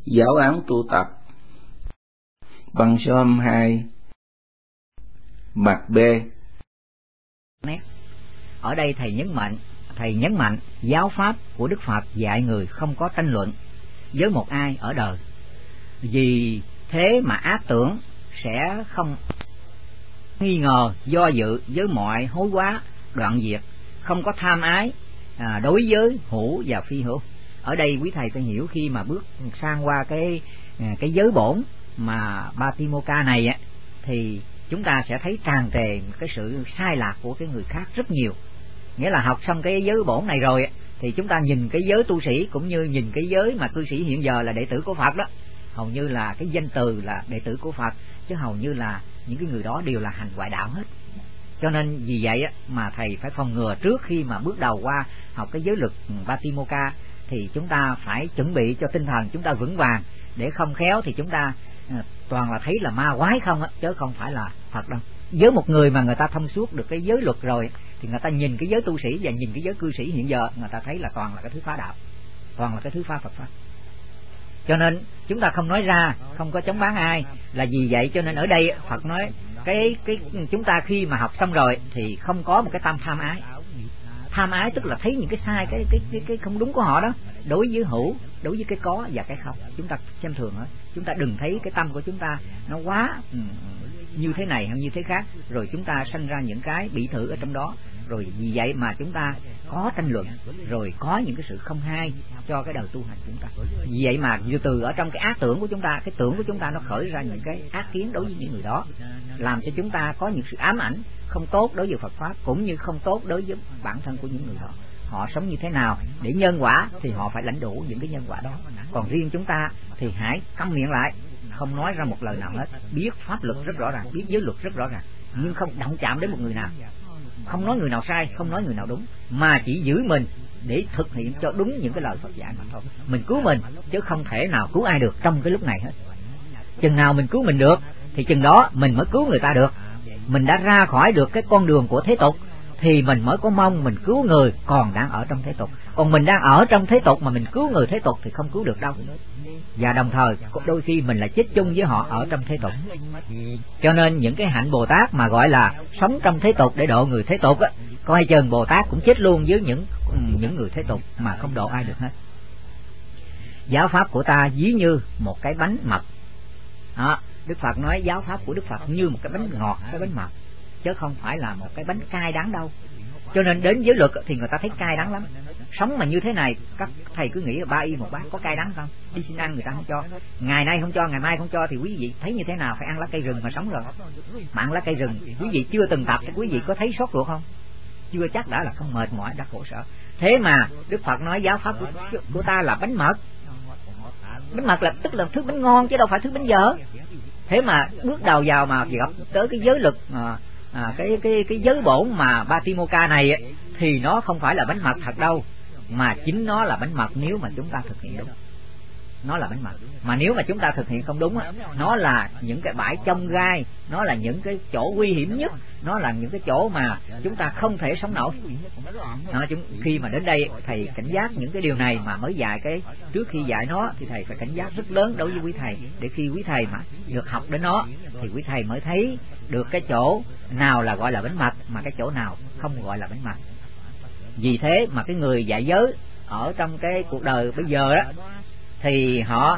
Giáo án tu tập. Băng số 22. Mặt B. Ở đây thầy nhấn mạnh giáo pháp của Đức Phật dạy người không có tranh luận với một ai ở đời. Vì thế mà ác tưởng sẽ không nghi ngờ, do dự với mọi hối quá, đoạn diệt, không có tham ái đối với hữu và phi hữu. Ở đây quý thầy phải hiểu, khi mà bước sang qua cái giới bổn mà Patimokkha này á, thì chúng ta sẽ thấy tràn trề cái sự sai lạc của cái người khác rất nhiều. Nghĩa là học xong cái giới bổn này rồi thì chúng ta nhìn cái giới tu sĩ cũng như nhìn cái giới mà cư sĩ hiện giờ là đệ tử của Phật đó, hầu như là cái danh từ là đệ tử của Phật, chứ hầu như là những cái người đó đều là hành ngoại đạo hết. Cho nên vì vậy mà thầy phải phòng ngừa trước khi mà bước đầu qua học cái giới luật Patimokkha, thì chúng ta phải chuẩn bị cho tinh thần chúng ta vững vàng, để không khéo thì chúng ta toàn là thấy là ma quái không á, chứ không phải là Phật đâu. Với một người mà người ta thông suốt được cái giới luật rồi thì người ta nhìn cái giới tu sĩ và nhìn cái giới cư sĩ hiện giờ, người ta thấy là toàn là cái thứ phá đạo, toàn là cái thứ phá Phật pháp. Cho nên chúng ta không nói ra, không có chống bán ai. Là vì vậy cho nên ở đây Phật nói cái chúng ta khi mà học xong rồi thì không có một cái tâm tham ái. Tham ái tức là thấy những cái sai, cái không đúng của họ đó, đối với hữu, đối với cái có và cái không. Chúng ta xem thường đó. Chúng ta đừng thấy cái tâm của chúng ta nó quá như thế này hay như thế khác, rồi chúng ta sanh ra những cái bị thử ở trong đó. Rồi vì vậy mà chúng ta có tranh luận, rồi có những cái sự không hay cho cái đời tu hành chúng ta. Vì vậy mà từ ở trong cái ác tưởng của chúng ta, cái tưởng của chúng ta nó khởi ra những cái ác kiến đối với những người đó, làm cho chúng ta có những sự ám ảnh không tốt đối với Phật pháp, cũng như không tốt đối với bản thân của những người đó. Họ sống như thế nào để nhân quả thì họ phải lãnh đủ những cái nhân quả đó. Còn riêng chúng ta thì hãy câm miệng lại, không nói ra một lời nào hết, biết pháp luật rất rõ ràng, biết giới luật rất rõ ràng, nhưng không động chạm đến một người nào, không nói người nào sai, không nói người nào đúng, mà chỉ giữ mình để thực hiện cho đúng những cái lời Phật dạy mà thôi. Mình cứu mình chứ không thể nào cứu ai được trong cái lúc này hết. Chừng nào mình cứu mình được thì chừng đó mình mới cứu người ta được. Mình đã ra khỏi được cái con đường của thế tục thì mình mới có mong mình cứu người còn đang ở trong thế tục. Còn mình đang ở trong thế tục mà mình cứu người thế tục thì không cứu được đâu. Và đồng thời đôi khi mình lại chết chung với họ ở trong thế tục. Cho nên những cái hạnh Bồ Tát mà gọi là sống trong thế tục để độ người thế tục á, coi chừng Bồ Tát cũng chết luôn với những người thế tục mà không độ ai được hết. Giáo pháp của ta ví như một cái bánh mật đó. Đức Phật nói giáo pháp của Đức Phật như một cái bánh ngọt, cái bánh mật, chứ không phải là một cái bánh cay đắng đâu. Cho nên đến giới luật thì người ta thấy cay đắng lắm. Sống mà như thế này, các thầy cứ nghĩ là 3 y 1 bát, có cay đắng không? Đi xin ăn người ta không cho, ngày nay không cho, ngày mai không cho, thì quý vị thấy như thế nào? Phải ăn lá cây rừng mà sống rồi. Mà ăn lá cây rừng quý vị chưa từng tập thì quý vị có thấy sốt ruột không? Chưa chắc đã là không mệt mỏi, đã khổ sở. Thế mà Đức Phật nói giáo pháp của ta là bánh mật. Bánh mật là tức là thứ bánh ngon chứ đâu phải thứ bánh dở. Thế mà bước đầu vào mà gặp tới cái giới luật cái giới bổn mà Patimokkha này ấy, thì nó không phải là bánh mật thật đâu, mà chính nó là bánh mật nếu mà chúng ta thực hiện đúng. Nó là bánh mật, mà nếu mà chúng ta thực hiện không đúng á, nó là những cái bãi chông gai, nó là những cái chỗ nguy hiểm nhất, nó là những cái chỗ mà chúng ta không thể sống nổi. Khi mà đến đây thầy cảnh giác những cái điều này mà mới dạy cái, trước khi dạy nó thì thầy phải cảnh giác rất lớn đối với quý thầy, để khi quý thầy mà được học đến nó thì quý thầy mới thấy được cái chỗ nào là gọi là bánh mật, mà cái chỗ nào không gọi là bánh mật. Vì thế mà cái người dạy giới ở trong cái cuộc đời bây giờ đó thì họ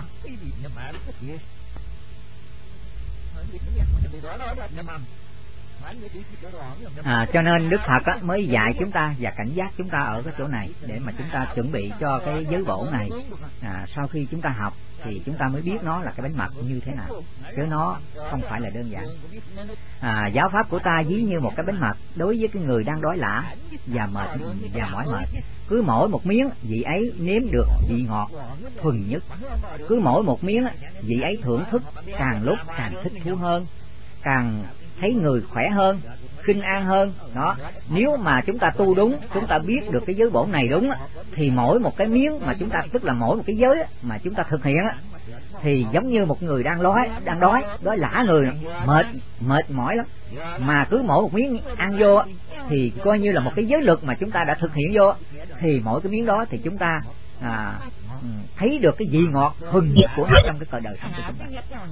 cho nên Đức Phật mới dạy chúng ta và cảnh giác chúng ta ở cái chỗ này để mà chúng ta chuẩn bị cho cái giới bổn này. Sau khi chúng ta học thì chúng ta mới biết nó là cái bánh mật như thế nào, chứ nó không phải là đơn giản. Giáo pháp của ta ví như một cái bánh mật đối với cái người đang đói lả và mệt và mỏi mệt. Cứ mỗi một miếng vị ấy nếm được vị ngọt thuần nhất, cứ mỗi một miếng vị ấy thưởng thức càng lúc càng thích thú hơn, càng thấy người khỏe hơn, khinh an hơn đó. Nếu mà chúng ta tu đúng, chúng ta biết được cái giới bổn này đúng thì mỗi một cái miếng mà chúng ta, tức là mỗi một cái giới mà chúng ta thực hiện thì giống như một người đang đói lả người, mệt mỏi lắm, mà cứ mỗi một miếng ăn vô thì coi như là một cái giới luật mà chúng ta đã thực hiện vô, thì mỗi cái miếng đó thì chúng ta thấy được cái vị ngọt thuần nhất của nó trong cái đời sống của chúng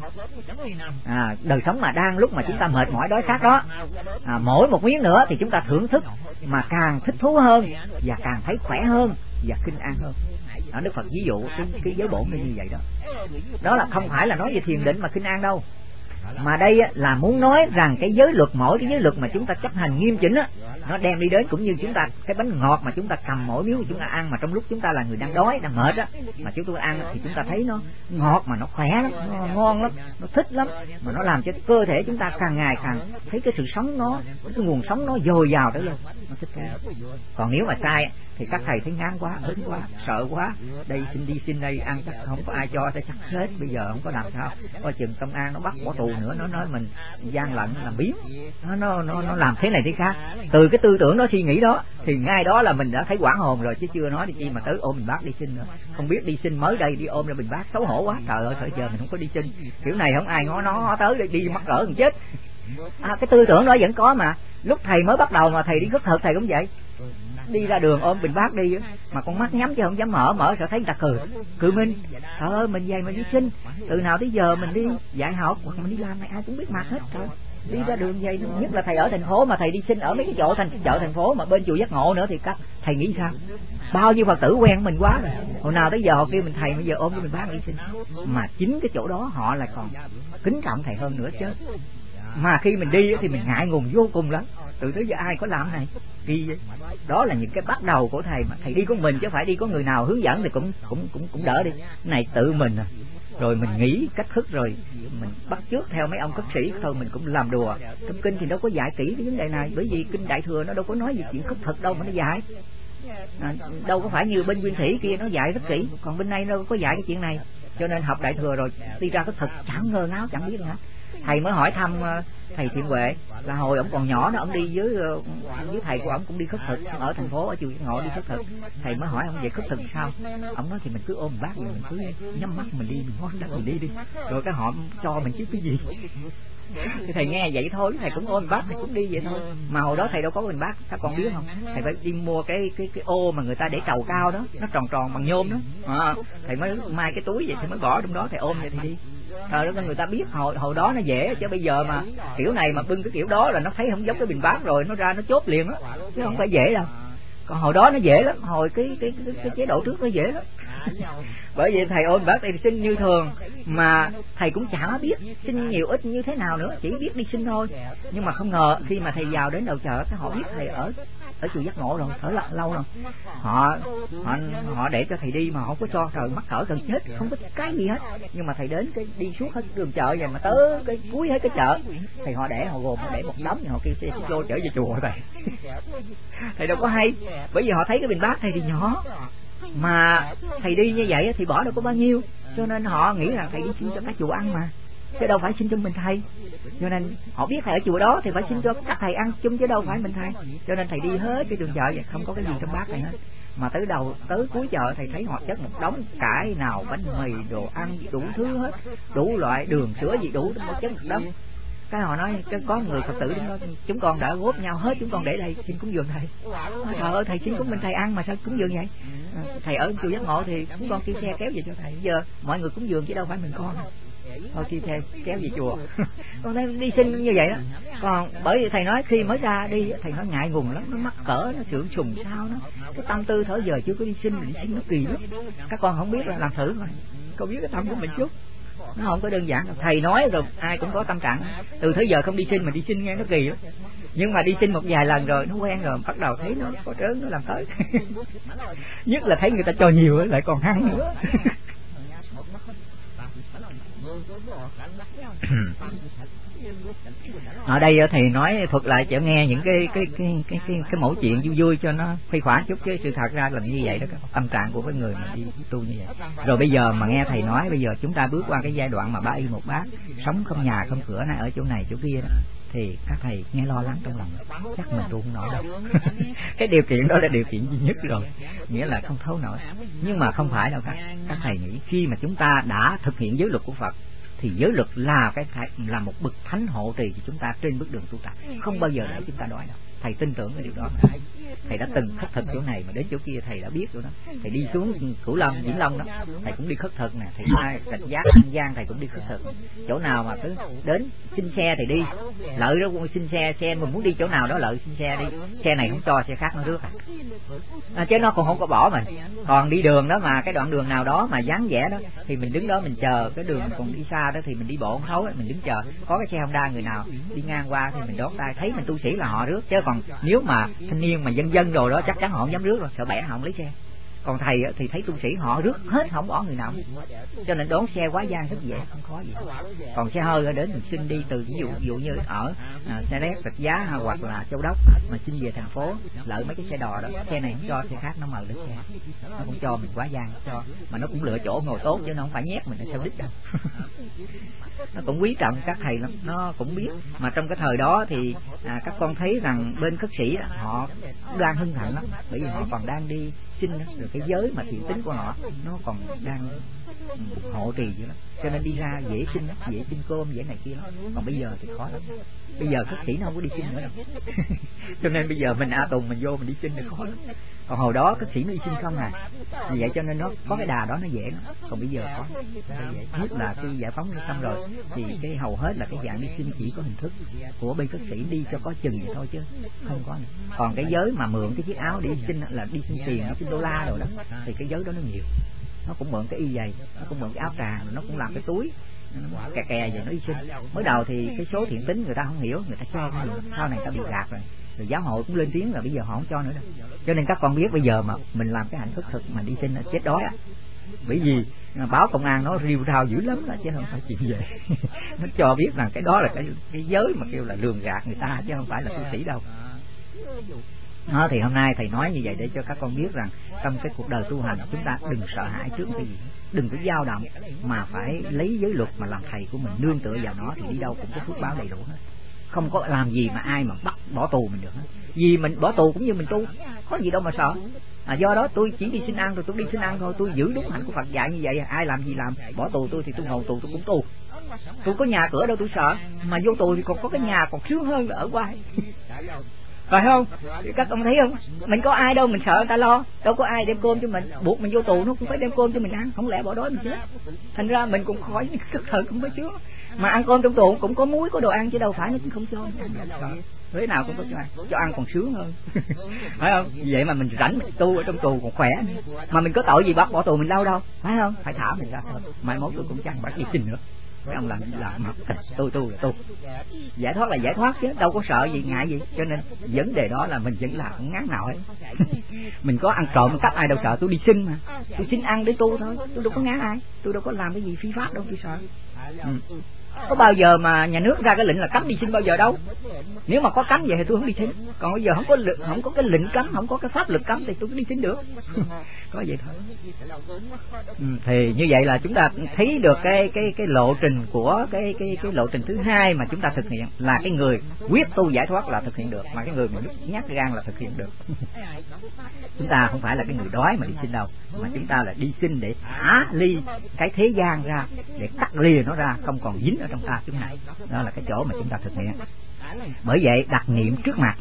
ta. Đời sống mà đang lúc mà chúng ta mệt mỏi đói khát đó, mỗi một miếng nữa thì chúng ta thưởng thức mà càng thích thú hơn và càng thấy khỏe hơn và kinh an hơn. Đức Phật ví dụ cái giới bổn như vậy đó. Đó là không phải là nói về thiền định mà kinh an đâu, mà đây là muốn nói rằng cái giới luật, mỗi cái giới luật mà chúng ta chấp hành nghiêm chỉnh á, nó đem đi đến cũng như chúng ta cái bánh ngọt mà chúng ta cầm mỗi miếng chúng ta ăn, mà trong lúc chúng ta là người đang đói đang mệt á, mà chúng ta ăn thì chúng ta thấy nó ngọt mà nó khỏe lắm, nó ngon lắm, nó thích lắm, mà nó làm cho cơ thể chúng ta càng ngày càng thấy cái sự sống nó, cái nguồn sống nó dồi dào tới luôn, nó thích thế. Còn nếu mà sai thì các thầy thấy ngán quá, ớn quá, sợ quá, đây xin đây ăn chắc không có ai cho, chắc hết bây giờ không có làm sao, coi chừng công an nó bắt bỏ tù nữa, nó nói mình gian lận làm biếng, nó làm thế này thế khác. Từ cái tư tưởng đó, suy nghĩ đó thì ngay đó là mình đã thấy quảng hồn rồi, chứ chưa nói đi chi mà tới ôm bình bát đi xin nữa. Không biết đi xin mới đây đi ôm ra bình bát xấu hổ quá, trời ơi, thời giờ mình không có đi xin kiểu này, không ai ngó tới đi mắc cỡ gần chết. Cái tư tưởng đó vẫn có mà. Lúc thầy mới bắt đầu mà thầy đi khất thực thầy cũng vậy, đi ra đường ôm bình bát đi mà con mắt nhắm chứ không dám mở sợ thấy người ta cười mình. Trời ơi, mình về mình đi xin, từ nào tới giờ mình đi dạy học hoặc mình đi làm này ai cũng biết mặt hết. Trời, đi ra đường vậy, nhất là thầy ở thành phố mà thầy đi xin ở mấy cái chỗ chợ thành phố mà bên chùa Giác Ngộ nữa thì các thầy nghĩ sao? Bao nhiêu Phật tử quen mình quá rồi, hồi nào tới giờ họ kêu mình thầy, bây giờ ôm cái bình bát đi xin. Mà chính cái chỗ đó họ lại còn kính trọng thầy hơn nữa chứ. Mà khi mình đi thì mình ngại ngùng vô cùng lắm, từ tới giờ ai có làm này đi vậy. Đó là những cái bắt đầu của thầy, mà thầy đi có mình chứ phải đi có người nào hướng dẫn thì cũng đỡ đi. Này tự mình rồi mình nghĩ cách thức rồi mình bắt chước theo mấy ông cất sĩ thôi, mình cũng làm đùa. Trong kinh thì đâu có dạy kỹ cái vấn đề này, bởi vì kinh Đại Thừa nó đâu có nói về chuyện khất thực đâu mà nó dạy. Đâu có phải như bên Nguyên Thủy kia nó dạy rất kỹ, còn bên này nó đâu có dạy cái chuyện này. Cho nên học Đại Thừa rồi đi ra khất thực chẳng ngờ ngáo, chẳng biết nữa. Thầy mới hỏi thăm thầy Thiện Huệ là hồi ổng còn nhỏ đó, ổng đi với thầy của ổng cũng đi khất thực ở thành phố, ở chùa Giác Ngộ đi khất thực. Thầy mới hỏi ổng vậy khất thực sao, ổng nói thì mình cứ ôm bát mình cứ nhắm mắt mình đi, mình ngó đất mình đi rồi cái họ cho mình chứ cái gì. Thì thầy nghe vậy thôi, thầy cũng ôm bát, thầy cũng đi vậy thôi. Mà hồi đó thầy đâu có bình bát, các con biết không? Thầy phải đi mua cái ô mà người ta để trầu cao đó, nó tròn bằng nhôm đó. Thầy mới mai cái túi vậy thì mới bỏ trong đó, thầy ôm vậy thì đi. Trời đất, người ta biết hồi đó nó dễ, chứ bây giờ mà kiểu này mà bưng cái kiểu đó là nó thấy không giống cái bình bát rồi nó ra nó chốt liền đó, chứ không phải dễ đâu. Còn hồi đó nó dễ lắm, hồi cái chế độ trước nó dễ lắm. Bởi vậy thầy ôm bác thầy xin như thường, mà thầy cũng chả biết xin nhiều ít như thế nào nữa, chỉ biết đi xin thôi. Nhưng mà không ngờ khi mà thầy vào đến đầu chợ, họ biết thầy ở chùa Giác Ngộ rồi, ở lâu rồi, họ để cho thầy đi mà họ có cho, trời mắc cỡ gần chết, không có cái gì hết. Nhưng mà thầy đến cái đi suốt hết đường chợ vậy mà tới cái cuối hết cái chợ, thầy họ để, họ gồm họ để một đống, họ kêu xe vô chở về chùa thầy. Thầy đâu có hay, bởi vì họ thấy cái bình bát thầy thì nhỏ, mà thầy đi như vậy thì bỏ đâu có bao nhiêu, cho nên họ nghĩ rằng thầy đi xin cho các chùa ăn mà, chứ đâu phải xin cho mình thầy. Cho nên họ biết thầy ở chùa đó thì phải xin cho các thầy ăn chung chứ đâu phải mình thầy. Cho nên thầy đi hết cái đường chợ vậy, không có cái gì trong bát này hết. Mà tới cuối chợ thầy thấy họ chất một đống cải nào bánh mì đồ ăn đủ thứ hết, đủ loại đường sữa gì đủ, một chất một đống. Cái họ nói có người Phật tử đó, chúng con đã góp nhau hết, chúng con để đây xin cúng dường thầy. Trời ơi, thầy xin cúng mình thầy ăn mà sao cúng dường vậy? Thầy ở chùa Giác Ngộ thì chúng con kêu xe kéo về cho thầy. Bây giờ mọi người cúng dường chứ đâu phải mình con. Thôi kêu xe kéo về chùa. Con thấy đi xin như vậy đó. Còn bởi vì thầy nói khi mới ra đi, thầy nói ngại ngùng lắm, nó mắc cỡ, nó sượng sùng sao nó. Cái tâm tư thở giờ chưa có đi xin nó kỳ lắm. Các con không biết là làm thử thôi. Con biết cái tâm của mình chút. Nó không có đơn giản. Thầy nói rồi ai cũng có tâm trạng. Từ thế giờ không đi xin mà đi xin nghe nó kỳ lắm. Nhưng mà đi xin một vài lần rồi nó quen rồi, bắt đầu thấy nó có trớn, nó làm tới. Nhất là thấy người ta cho nhiều lại còn hăng nữa. Ở đây thầy nói thuật lại cho nghe những cái mẫu chuyện vui vui cho nó khuây khỏa chút, chứ sự thật ra là như vậy đó, tâm trạng của cái người mà đi tu như vậy. Rồi bây giờ mà nghe thầy nói, bây giờ chúng ta bước qua cái giai đoạn mà 3 y 1 bát, sống không nhà không cửa này, ở chỗ này chỗ kia đó, thì các thầy nghe lo lắng trong lòng, chắc mình tu không nổi đâu. Cái điều kiện đó là điều kiện duy nhất rồi, nghĩa là không thấu nổi. Nhưng mà không phải đâu các thầy nghĩ khi mà chúng ta đã thực hiện giới luật của Phật thì giới luật là một bậc thánh hộ trì cho chúng ta trên bước đường tu tập, không bao giờ để chúng ta đói đâu. thầy tin tưởng cái điều đó. Thầy đã từng khất thực chỗ này mà đến chỗ kia thầy đã biết rồi đó. Thầy đi xuống Cửu Long, Vĩnh Long đó, thầy cũng đi khất thực nè. Thầy Mai, Rạch Giá, An Giang thầy cũng đi khất thực. Chỗ nào mà cứ đến xin xe thì đi, lợi đó xin xe mình muốn đi chỗ nào đó lợi xin xe đi. Xe này không cho xe khác nó rước chứ nó còn không có bỏ mình. Còn đi đường đó mà cái đoạn đường nào đó mà vắng vẻ đó thì mình đứng đó mình chờ, cái đường còn đi xa đó thì mình đi bộ không thấu, mình đứng chờ có cái xe Honda người nào đi ngang qua thì mình đón tay, thấy mình tu sĩ là họ rước. Chứ còn nếu mà thanh niên mà dân rồi đó chắc chắn họ không dám rước rồi, sợ bẻ họ không lấy xe. Còn thầy thì thấy tu sĩ họ rước hết, không bỏ người nào, cho nên đón xe quá gian rất dễ, không khó gì. Còn xe hơi đến mình xin đi từ ví dụ như ở Xe Đéc, Rạch Giá hoặc là Châu Đốc mà xin về thành phố, lợi mấy cái xe đò đó, xe này không cho, xe khác nó mời lên xe, nó cũng cho mình quá gian, cho mà nó cũng lựa chỗ ngồi tốt chứ nó không phải nhét mình theo đích đâu. Nó cũng quý trọng các thầy lắm, nó cũng biết. Mà trong cái thời đó thì các con thấy rằng bên khất sĩ họ đang hưng thịnh lắm, bởi vì họ còn đang đi xin, rồi cái giới mà thiện tính của họ nó còn đang hộ trì vậy đó, cho nên đi ra dễ xin lắm, dễ xin cơm dễ này kia lắm. Còn bây giờ thì khó lắm, bây giờ khất sĩ nó không có đi xin nữa đâu. Cho nên bây giờ mình A Tùng mình vô mình đi xin thì khó lắm. Còn hồi đó khất sĩ nó đi xin không à, vì vậy cho nên nó có cái đà đó nó dễ lắm. Còn bây giờ khó, nhất là khi giải phóng xong rồi thì cái hầu hết là cái dạng đi xin chỉ có hình thức của bên khất sĩ đi cho có chừng vậy thôi chứ không có nữa. Còn cái giới mà mượn cái chiếc áo đi xin là đi xin tiền, nó xin đô la rồi đó, thì cái giới đó nó nhiều. Nó cũng mượn cái y giày, nó cũng mượn cái áo tràng, nó cũng làm cái túi kè vậy nó đi xin. Mới đầu thì cái số thiện tín người ta không hiểu, người ta cho cái gì, sau này ta bị gạt rồi giáo hội cũng lên tiếng là bây giờ họ không cho nữa đâu. Cho nên các con biết bây giờ mà mình làm cái hạnh phúc thực mà đi xin là chết đói bởi vì báo công an nó riu rao dữ lắm đó, chứ không phải chuyện về. Nó cho biết rằng cái đó là cái giới mà kêu là lường gạt người ta, chứ không phải là tu sĩ đâu. Đó, thì hôm nay thầy nói như vậy để cho các con biết rằng trong cái cuộc đời tu hành chúng ta đừng sợ hãi trước cái gì, đừng có dao động, mà phải lấy giới luật mà làm thầy của mình, nương tựa vào nó thì đi đâu cũng có phước báo đầy đủ hết. Không có làm gì mà ai mà bắt bỏ tù mình được hết. Vì mình bỏ tù cũng như mình tu, có gì đâu mà sợ. Do đó tôi chỉ đi xin ăn rồi tôi đi xin ăn thôi, tôi giữ đúng hạnh của Phật dạy như vậy, ai làm gì làm. Bỏ tù tôi thì tôi ngồi tù tôi cũng tu. Tôi có nhà cửa đâu tôi sợ, mà vô tù thì còn có cái nhà còn sướng hơn là ở ngoài. Phải không? Các ông thấy không? Mình có ai đâu mình sợ người ta lo, đâu có ai đem cơm cho mình, buộc mình vô tù nó cũng phải đem cơm cho mình ăn, không lẽ bỏ đói mình chết. Thành ra mình cũng khỏi cất thở cũng phải sướng. Mà ăn cơm trong tù cũng có muối có đồ ăn chứ đâu phải nó cũng không cho. Thế nào cũng có cho ăn còn sướng hơn. Phải không? Vậy mà mình rảnh mình tu ở trong tù còn khỏe. Mà mình có tội gì bắt bỏ tù mình đâu đâu, phải không? Phải thả mình ra thôi. Mai mốt tôi cũng chẳng bắt đi xin nữa. Mấy ông làm gì làm, tôi là tôi. Giải thoát là giải thoát chứ đâu có sợ gì, ngại gì. Cho nên vấn đề đó là mình vẫn làm không ngán nào hết. Mình có ăn trộm cắp ai đâu sợ, tôi đi xin mà, tôi xin ăn để tu thôi, tôi đâu có ngán ai, tôi đâu có làm cái gì phi pháp đâu tôi sợ. Có bao giờ mà nhà nước ra cái lệnh là cấm đi xin bao giờ đâu. Nếu mà có cấm vậy thì tôi không đi xin. Còn bây giờ không có cái lệnh cấm, không có cái pháp luật cấm thì tôi cứ đi xin được. Có vậy thôi. Thì như vậy là chúng ta thấy được cái lộ trình của cái lộ trình thứ hai mà chúng ta thực hiện là cái người quyết tu giải thoát là thực hiện được, mà cái người mà nhát gan là thực hiện được. Chúng ta không phải là cái người đói mà đi xin đâu, mà chúng ta là đi xin để thả ly cái thế gian ra, để cắt lìa nó ra, không còn dính ở trong ta chúng này. Đó là cái chỗ mà chúng ta thực hiện. Bởi vậy đặt niệm trước mặt.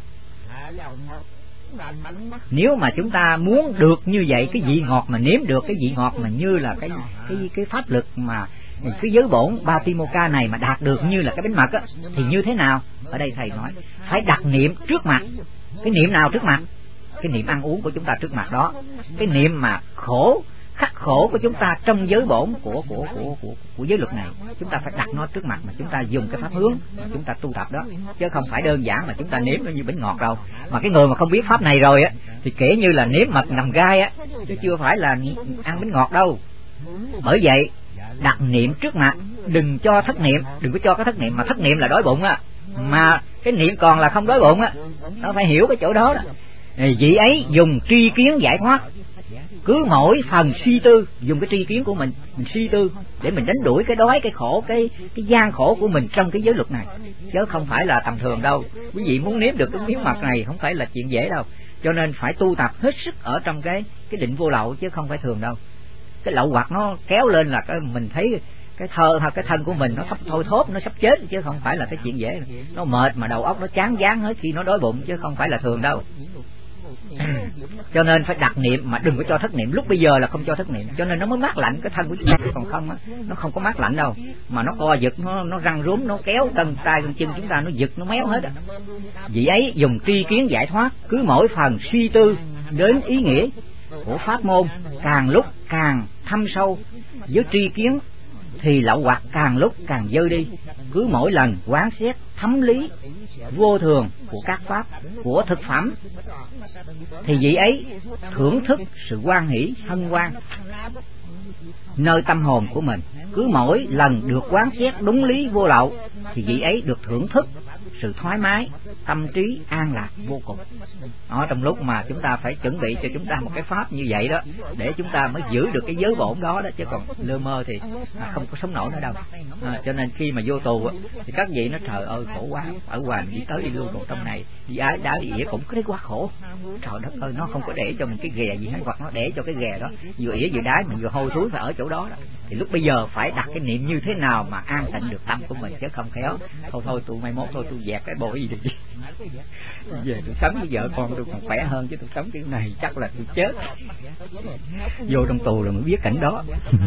Nếu mà chúng ta muốn được như vậy, cái vị ngọt mà nếm được cái vị ngọt mà như là cái pháp lực mà cái giới bổn Patimokkha này mà đạt được như là cái bánh mật á, thì như thế nào? Ở đây thầy nói phải đặt niệm trước mặt. Cái niệm nào trước mặt? Cái niệm ăn uống của chúng ta trước mặt đó. Cái niệm mà khắc khổ của chúng ta trong giới bổn của giới luật này, chúng ta phải đặt nó trước mặt, mà chúng ta dùng cái pháp hướng mà chúng ta tu tập đó, chứ không phải đơn giản mà chúng ta nếm nó như bánh ngọt đâu. Mà cái người mà không biết pháp này rồi á thì kể như là nếm mật nằm gai á, chứ chưa phải là ăn bánh ngọt đâu. Bởi vậy đặt niệm trước mặt, đừng cho thất niệm, đừng có cho cái thất niệm, mà thất niệm là đói bụng á, mà cái niệm còn là không đói bụng á, nó phải hiểu cái chỗ đó đó. Vị ấy dùng tri kiến giải thoát, cứ mỗi phần suy tư, dùng cái tri kiến của mình suy tư để mình đánh đuổi cái đói, cái khổ, cái gian khổ của mình trong cái giới luật này, chứ không phải là tầm thường đâu. Quý vị muốn nếm được cái miếng mật này không phải là chuyện dễ đâu, cho nên phải tu tập hết sức ở trong cái định vô lậu, chứ không phải thường đâu. Cái lậu hoặc nó kéo lên là mình thấy cái thân của mình nó sắp thôi thóp, nó sắp chết, chứ không phải là cái chuyện dễ. Nó mệt mà đầu óc nó chán váng hết khi nó đói bụng, chứ không phải là thường đâu. Cho nên phải đặt niệm mà đừng có cho thất niệm. Lúc bây giờ là không cho thất niệm, cho nên nó mới mát lạnh cái thân của chúng ta. Còn không á, nó không có mát lạnh đâu, mà nó co giật, nó răng rúm, nó kéo chân tay chân chúng ta, nó giật, nó méo hết. Vì ấy dùng tri kiến giải thoát, cứ mỗi phần suy tư đến ý nghĩa của pháp môn, càng lúc càng thâm sâu với tri kiến thì lậu hoặc càng lúc càng dơ đi. Cứ mỗi lần quán xét thấm lý vô thường của các pháp, của thực phẩm, thì vị ấy thưởng thức sự hoan hỷ hân hoan nơi tâm hồn của mình. Cứ mỗi lần được quán xét đúng lý vô lậu thì vị ấy được thưởng thức sự thoải mái, tâm trí an lạc vô cùng. Đó, trong lúc mà chúng ta phải chuẩn bị cho chúng ta một cái pháp như vậy đó, để chúng ta mới giữ được cái giới bổn đó, chứ còn lơ mơ thì không có sống nổi nữa đâu. Cho nên khi mà vô tù thì các vị nó trời ơi khổ quá, ở ngoài đi tới đi luôn, còn trong này đi ái đá đi ỉa cũng thấy quá khổ. Trời đất ơi, nó không có để cho mình cái ghè gì hết, hoặc nó để cho cái ghè đó vừa ỉa vừa đái mà vừa hôi thối phải ở chỗ đó. Thì lúc bây giờ phải đặt cái niệm như thế nào mà an tịnh được tâm của mình, chứ không khéo thôi tôi mai mốt thôi tôi dẹp cái bội gì đi, về tôi sống với vợ con tôi còn khỏe hơn, chứ tôi sống cái này chắc là tôi chết. Vô trong tù rồi mới biết cảnh đó.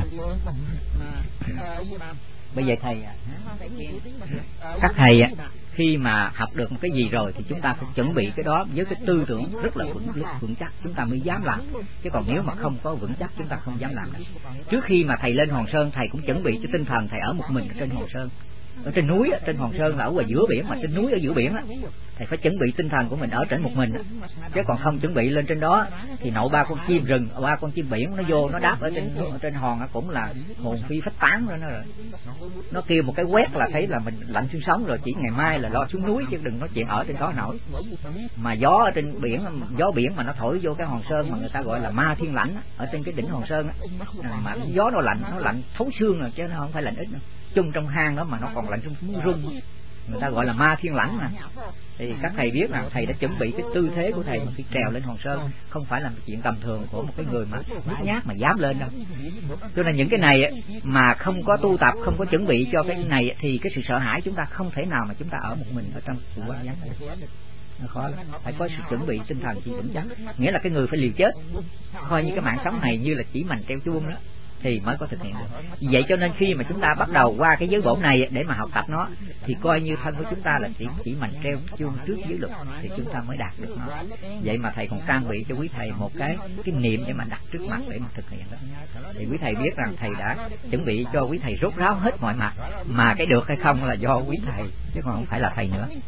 Bây giờ thầy, các thầy khi mà học được một cái gì rồi thì chúng ta phải chuẩn bị cái đó với cái tư tưởng rất là vững chắc, chúng ta mới dám làm. Chứ còn nếu mà không có vững chắc chúng ta không dám làm. Trước khi mà thầy lên Hòn Sơn, thầy cũng chuẩn bị cho tinh thần thầy ở một mình ở trên Hòn Sơn. Ở trên núi, trên Hòn Sơn là ở ngoài giữa biển, mà trên núi ở giữa biển á, thầy phải chuẩn bị tinh thần của mình ở trên một mình á. Chứ còn không chuẩn bị lên trên đó thì nậu ba con chim rừng, ba con chim biển nó vô nó đáp ở trên hòn á, cũng là hồn phi phách tán rồi. Nó kêu một cái quét là thấy là mình lạnh xương sống rồi, chỉ ngày mai là lo xuống núi chứ đừng nói chuyện ở trên đó nổi. Mà gió ở trên biển, gió biển mà nó thổi vô cái Hòn Sơn mà người ta gọi là ma thiên lãnh á, ở trên cái đỉnh Hòn Sơn á, mà gió nó lạnh thấu xương rồi, chứ nó không phải lạnh ít nữa. Chung trong hang đó mà nó còn lạnh run run, người ta gọi là ma thiên lãnh mà. Thì các thầy biết là thầy đã chuẩn bị cái tư thế của thầy mà khi trèo lên Hòn Sơn không phải là một chuyện tầm thường của một cái người mà nhát nhát mà dám lên đâu. Cho nên những cái này mà không có tu tập, không có chuẩn bị cho cái này thì cái sự sợ hãi chúng ta không thể nào mà chúng ta ở một mình ở trong sự quan giác này. Nó khó lắm, phải có sự chuẩn bị tinh thần chỉ vững chắc. Nghĩa là cái người phải liều chết, coi như cái mạng sống này như là chỉ mành treo chuông đó thì mới có thực hiện được. Vậy cho nên khi mà chúng ta bắt đầu qua cái giới bổn này để mà học tập nó thì coi như thân của chúng ta là chỉ mành treo chuông trước giới luật thì chúng ta mới đạt được nó. Vậy mà thầy còn trang bị cho quý thầy một cái niệm để mà đặt trước mặt để mà thực hiện đó. Thì quý thầy biết rằng thầy đã chuẩn bị cho quý thầy rốt ráo hết mọi mặt, mà cái được hay không là do quý thầy chứ còn không phải là thầy nữa.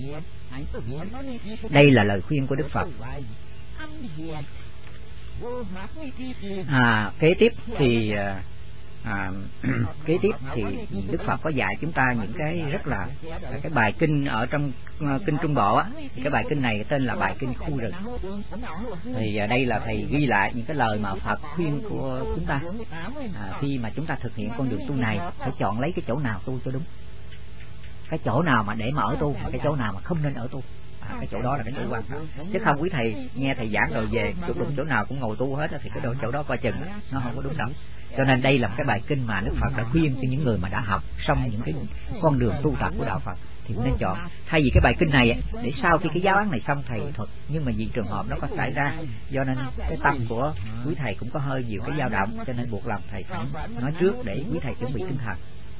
Đây là lời khuyên của Đức Phật. Kế tiếp thì Đức Phật có dạy chúng ta những cái rất là cái bài kinh ở trong kinh Trung Bộ á. Cái bài kinh này tên là bài kinh Khu Rừng. Thì đây là thầy ghi lại những cái lời mà Phật khuyên của chúng ta. Khi mà chúng ta thực hiện con đường tu này phải chọn lấy cái chỗ nào tu cho đúng, cái chỗ nào mà để mà ở tu và cái chỗ nào mà không nên ở tu. Cái chỗ đó là cái chỗ quan trọng, chứ không quý thầy nghe thầy giảng rồi về đụng chỗ nào cũng ngồi tu hết thì cái chỗ đó coi chừng nó không có đúng đâu. Cho nên đây là một cái bài kinh mà Đức Phật đã khuyên cho những người mà đã học xong những cái con đường tu tập của đạo Phật thì nên chọn. Thay vì cái bài kinh này để sau khi cái giáo án này xong thầy thuật, nhưng mà vì trường hợp nó có xảy ra, do nên cái tâm của quý thầy cũng có hơi nhiều cái dao động, cho nên buộc lòng thầy phải nói trước để quý thầy chuẩn bị tinh thần.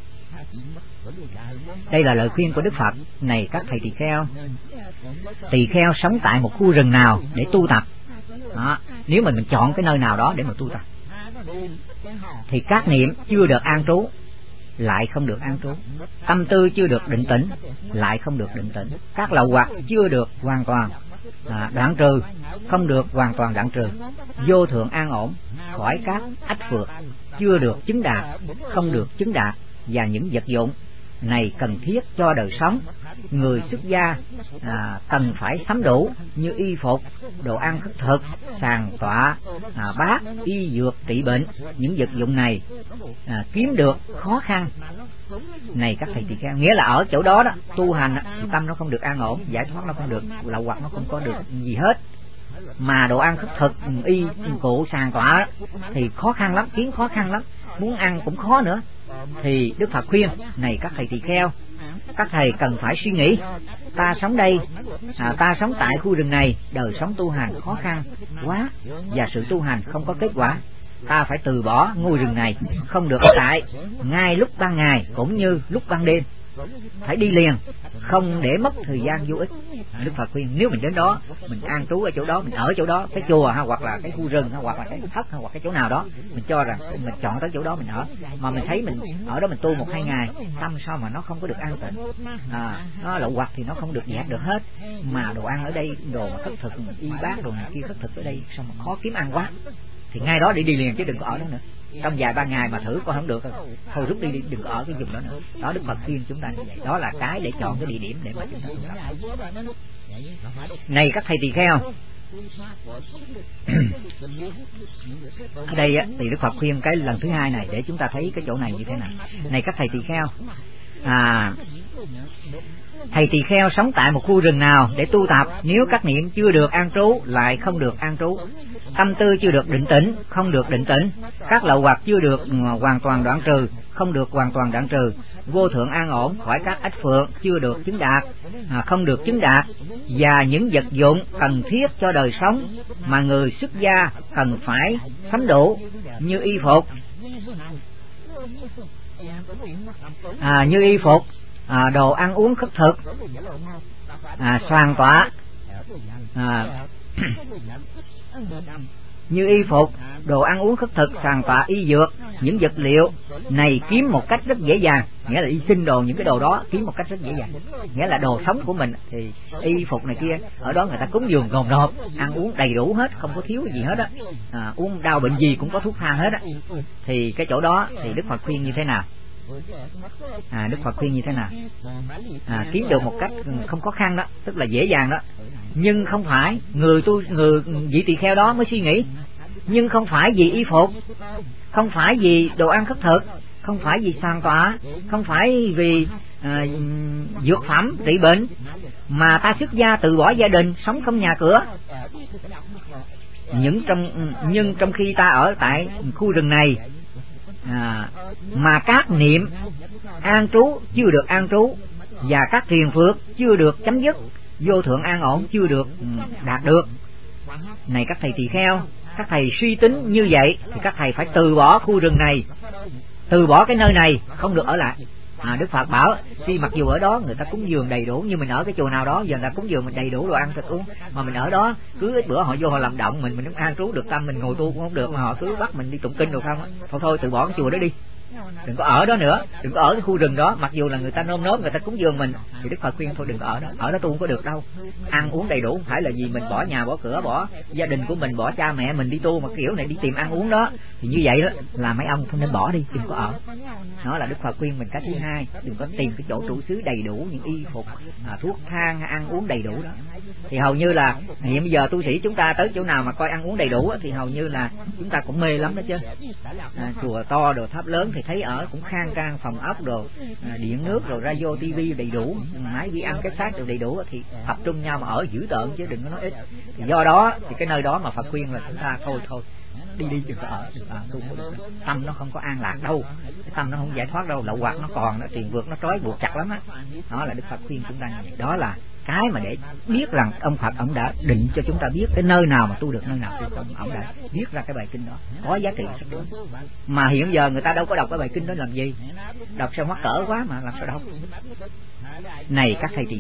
Đây là lời khuyên của Đức Phật. Này các thầy tỳ kheo sống tại một khu rừng nào để tu tập đó, nếu mình chọn cái nơi nào đó để mà tu tập thì các niệm chưa được an trú lại không được an trú, tâm tư chưa được định tĩnh lại không được định tĩnh, các lậu hoặc chưa được hoàn toàn đoạn trừ không được hoàn toàn đoạn trừ, vô thượng an ổn khỏi các ách phược chưa được chứng đạt không được chứng đạt, và những vật dụng này cần thiết cho đời sống. Người xuất gia cần phải sắm đủ như y phục, đồ ăn khất thực, sàn tọa, bát, y dược trị bệnh. Những vật dụng này kiếm được khó khăn. Này các thầy tỳ kheo, nghĩa là ở chỗ đó đó tu hành thì tâm nó không được an ổn, giải thoát nó không được, lậu hoặc nó không có được gì hết. Mà đồ ăn khất thực, y cụ, sàn tọa thì khó khăn lắm, kiếm khó khăn lắm, muốn ăn cũng khó nữa. thì Đức Phật khuyên: này các thầy tỳ kheo, các thầy cần phải suy nghĩ, ta sống đây, ta sống tại khu rừng này, đời sống tu hành khó khăn quá và sự tu hành không có kết quả, ta phải từ bỏ ngôi rừng này, không được ở tại ngay lúc ban ngày cũng như lúc ban đêm, phải đi liền, không để mất thời gian vô ích. Đức Phật khuyên nếu mình đến đó, mình an trú ở chỗ đó, mình ở chỗ đó, cái chùa hoặc là cái khu rừng hoặc là cái thất hoặc cái chỗ nào đó, mình cho rằng mình chọn tới chỗ đó mình ở, mà mình thấy mình ở đó mình tu 1-2 ngày, tâm sao mà nó không có được an tịnh, nó lậu hoặc thì nó không được dẹp được hết, mà đồ ăn ở đây, đồ mà thất thực, y bát đồ này kia thất thực ở đây sao mà khó kiếm ăn quá, thì ngay đó để đi liền chứ đừng có ở đó nữa. Trong vài 3 ngày mà thử coi không được thôi rút đi, đừng có ở cái vùng đó nữa. Đó Đức Phật khuyên chúng ta như vậy. Đó là cái để chọn cái địa điểm để mà chúng ta tu tập. Này các thầy tỳ kheo, ở đây thì Đức Phật khuyên cái lần thứ 2 này để chúng ta thấy cái chỗ này như thế nào. Này các thầy tỳ kheo, thầy tỳ kheo sống tại một khu rừng nào để tu tập, nếu các niệm chưa được an trú lại không được an trú, tâm tư chưa được định tĩnh không được định tĩnh, các lậu hoặc chưa được hoàn toàn đoạn trừ không được hoàn toàn đoạn trừ, vô thượng an ổn khỏi các ách phượng chưa được chứng đạt không được chứng đạt, và những vật dụng cần thiết cho đời sống mà người xuất gia cần phải sắm đủ như y phục, đồ ăn uống khất thực, xoàn tọa, như y phục, đồ ăn uống khất thực, xoàn tọa, y dược, những vật liệu này kiếm một cách rất dễ dàng, nghĩa là đi xin đồ những cái đồ đó kiếm một cách rất dễ dàng, nghĩa là đồ sống của mình thì y phục này kia ở đó người ta cúng dường gồm nộp, ăn uống đầy đủ hết, không có thiếu gì hết á, uống đau bệnh gì cũng có thuốc thang hết á, thì cái chỗ đó thì Đức Phật khuyên như thế nào? Đức Phật khuyên như thế nào? Kiếm được một cách không khó khăn đó, tức là dễ dàng đó, nhưng không phải người vị tỳ kheo đó mới suy nghĩ, nhưng không phải vì y phục, không phải vì đồ ăn khất thực, không phải vì sàn tọa, không phải vì dược phẩm trị bệnh, mà ta xuất gia từ bỏ gia đình, sống không nhà cửa. Nhưng trong khi ta ở tại khu rừng này mà các niệm an trú chưa được an trú, và các thiền phước chưa được chấm dứt, vô thượng an ổn chưa được đạt được. Này các thầy tỳ kheo, các thầy suy tính như vậy thì các thầy phải từ bỏ khu rừng này, từ bỏ cái nơi này, không được ở lại. Đức Phật bảo khi mặc dù ở đó người ta cúng dường đầy đủ, như mình ở cái chùa nào đó giờ người ta cúng dường mình đầy đủ đồ ăn thức uống, mà mình ở đó cứ ít bữa họ vô họ làm động mình không an trú được tâm, mình ngồi tu cũng không được, mà họ cứ bắt mình đi tụng kinh được không? Thôi từ bỏ cái chùa đó đi, đừng có ở đó nữa, đừng có ở cái khu rừng đó. Mặc dù là người ta nôm nốm, người ta cúng dường mình thì Đức Phật khuyên thôi đừng có ở đó tu không có được đâu. Ăn uống đầy đủ không phải là vì mình bỏ nhà bỏ cửa, bỏ gia đình của mình, bỏ cha mẹ mình đi tu mà kiểu này đi tìm ăn uống đó, thì như vậy đó là mấy ông không nên bỏ đi, đừng có ở. Đó là Đức Phật khuyên mình cái thứ hai, đừng có tìm cái chỗ trụ xứ đầy đủ những y phục, thuốc thang, ăn uống đầy đủ đó. Thì hầu như là hiện bây giờ tu sĩ chúng ta tới chỗ nào mà coi ăn uống đầy đủ thì hầu như là chúng ta cũng mê lắm đó chứ. Chùa to đồ tháp lớn thì thấy ở cũng khang trang, phòng ốc đồ, điện nước rồi radio tivi đầy đủ, máy vi ăn cái xác đều đầy đủ, thì tập trung nhau mà ở dữ tợn chứ đừng có nói ít. Thì do đó thì cái nơi đó mà Phật khuyên là chúng ta thôi đi đừng có ở, tu không được. Tâm nó không có an lạc đâu, cái tâm nó không giải thoát đâu, lậu hoặc nó còn, nó tiền vượt nó trói buộc chặt lắm á. Đó là Đức Phật khuyên chúng ta như vậy. Đó là cái mà để biết rằng ông Phật ông đã định cho chúng ta biết cái nơi nào mà tu được, nơi nào tu không. Ông đã viết ra cái bài kinh đó có giá trị rất lớn, mà hiện giờ người ta đâu có đọc cái bài kinh đó làm gì, đọc sao mắc cỡ quá mà làm sao đọc. Này các thầy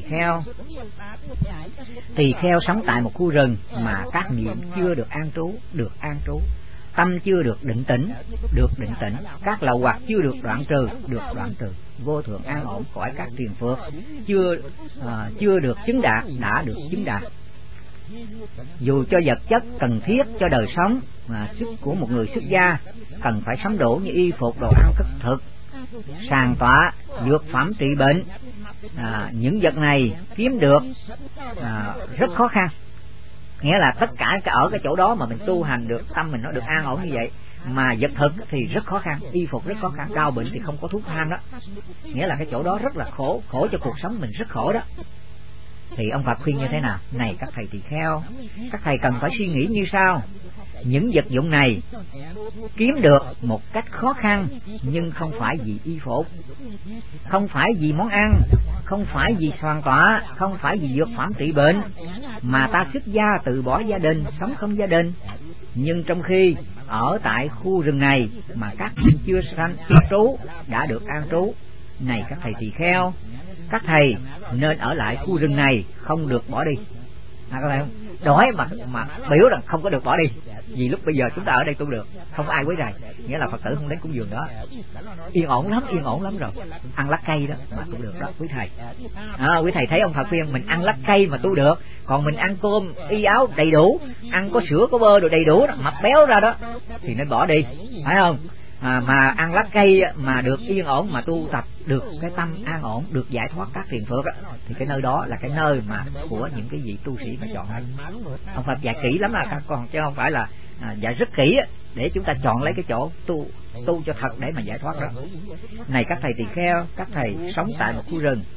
tỳ kheo sống tại một khu rừng mà các niệm chưa được an trú, tâm chưa được định tĩnh, các lậu hoặc chưa được đoạn trừ, vô thượng an ổn khỏi các thiền phước chưa được chứng đạt, đã được chứng đạt. Dù cho vật chất cần thiết cho đời sống mà sức của một người xuất gia cần phải sắm đủ như y phục, đồ ăn khất thực, sàn tọa, dược phẩm trị bệnh, những vật này kiếm được rất khó khăn. Nghĩa là tất cả ở cái chỗ đó mà mình tu hành được, tâm mình nó được an ổn như vậy, mà vật thực thì rất khó khăn, y phục rất khó khăn, đau bệnh thì không có thuốc thang đó. Nghĩa là cái chỗ đó rất là khổ cho cuộc sống mình, rất khổ đó. Thì ông Phật khuyên như thế nào? Này các thầy tỳ kheo, các thầy cần phải suy nghĩ như sau: những vật dụng này kiếm được một cách khó khăn, nhưng không phải vì y phục, không phải vì món ăn, không phải vì soàn tọa, không phải vì dược phẩm trị bệnh, mà ta xuất gia từ bỏ gia đình, sống không gia đình. Nhưng trong khi ở tại khu rừng này mà các vị chưa sanh cư trú đã được an trú. Này các thầy tỳ kheo, các thầy nên ở lại khu rừng này, không được bỏ đi. Các thầy không? Đói mà biểu rằng không có được bỏ đi, vì lúc bây giờ chúng ta ở đây tu được, không ai quấy rầy, nghĩa là Phật tử không đến cúng dường đó, yên ổn lắm rồi, ăn lá cây đó mà tu được đó quý thầy. Quý thầy thấy ông Phật khuyên mình ăn lá cây mà tu được, còn mình ăn cơm y áo đầy đủ, ăn có sữa có bơ đồ đầy đủ, mập béo ra đó thì nên bỏ đi, phải không? Mà ăn lá cây mà được yên ổn, mà tu tập được cái tâm an ổn, được giải thoát các phiền phức thì cái nơi đó là cái nơi mà của những cái vị tu sĩ mà chọn lấy. Ông Phật dạy kỹ lắm là các con, chứ không phải là dạy rất kỹ để chúng ta chọn lấy cái chỗ tu cho thật để mà giải thoát đó. Này các thầy tỳ kheo, các thầy sống tại một khu rừng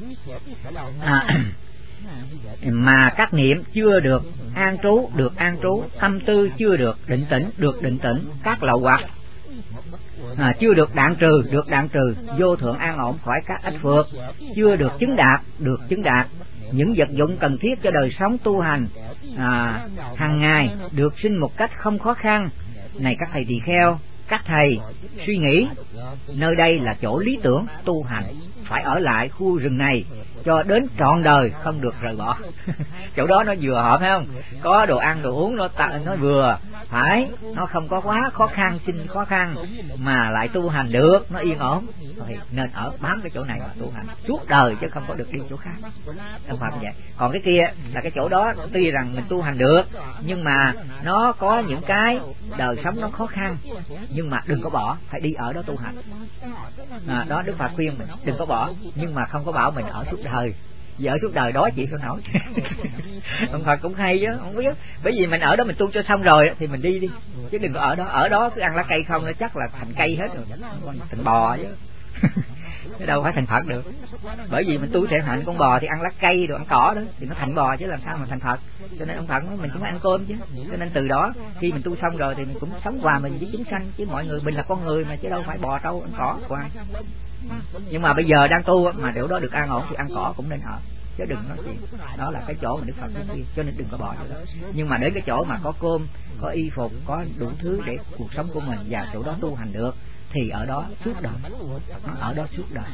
mà các niệm chưa được an trú, tâm tư chưa được định tĩnh, các lậu hoặc chưa được đạn trừ, vô thượng an ổn khỏi các ách phược, chưa được chứng đạt, những vật dụng cần thiết cho đời sống tu hành hàng ngày được sinh một cách không khó khăn. Này các thầy tỳ kheo, các thầy suy nghĩ nơi đây là chỗ lý tưởng tu hành, phải ở lại khu rừng này cho đến trọn đời, không được rời bỏ. Chỗ đó nó vừa hợp, phải không? Có đồ ăn đồ uống nó vừa phải, nó không có quá khó khăn, xin khó khăn, mà lại tu hành được, nó yên ổn, thì nên ở bám cái chỗ này mà tu hành suốt đời, chứ không có được đi chỗ khác. Không phải vậy. Còn cái kia là cái chỗ đó tuy rằng mình tu hành được, nhưng mà nó có những cái đời sống nó khó khăn, nhưng mà đừng có bỏ, phải đi ở đó tu hành. Đó Đức Phật khuyên mình đừng có bỏ, nhưng mà không có bảo mình ở suốt đời. Vì ở suốt đời đói chịu sao nổi. Ông Phật cũng hay chứ, không biết, bởi vì mình ở đó mình tu cho xong rồi thì mình đi, chứ đừng có ở đó cứ ăn lá cây không, nó chắc là thành cây hết rồi, thành bò chứ. Chứ đâu phải thành Phật được. Bởi vì mình tu thể hạnh con bò thì ăn lá cây rồi ăn cỏ đó thì nó thành bò, chứ làm sao mà thành Phật. Cho nên ông Phật nói mình cũng ăn cơm chứ. Cho nên từ đó khi mình tu xong rồi thì mình cũng sống hòa mình với chúng sanh, chứ mọi người mình là con người mà, chứ đâu phải bò trâu ăn cỏ hoài. Nhưng mà bây giờ đang tu mà chỗ đó được an ổn thì ăn cỏ cũng nên ở, chứ đừng nói chuyện. Đó là cái chỗ mà Đức Phật khuyên, cho nên đừng có bỏ chỗ đó. Nhưng mà đến cái chỗ mà có cơm, có y phục, có đủ thứ để cuộc sống của mình và chỗ đó tu hành được thì ở đó suốt đời, ở đó suốt đời.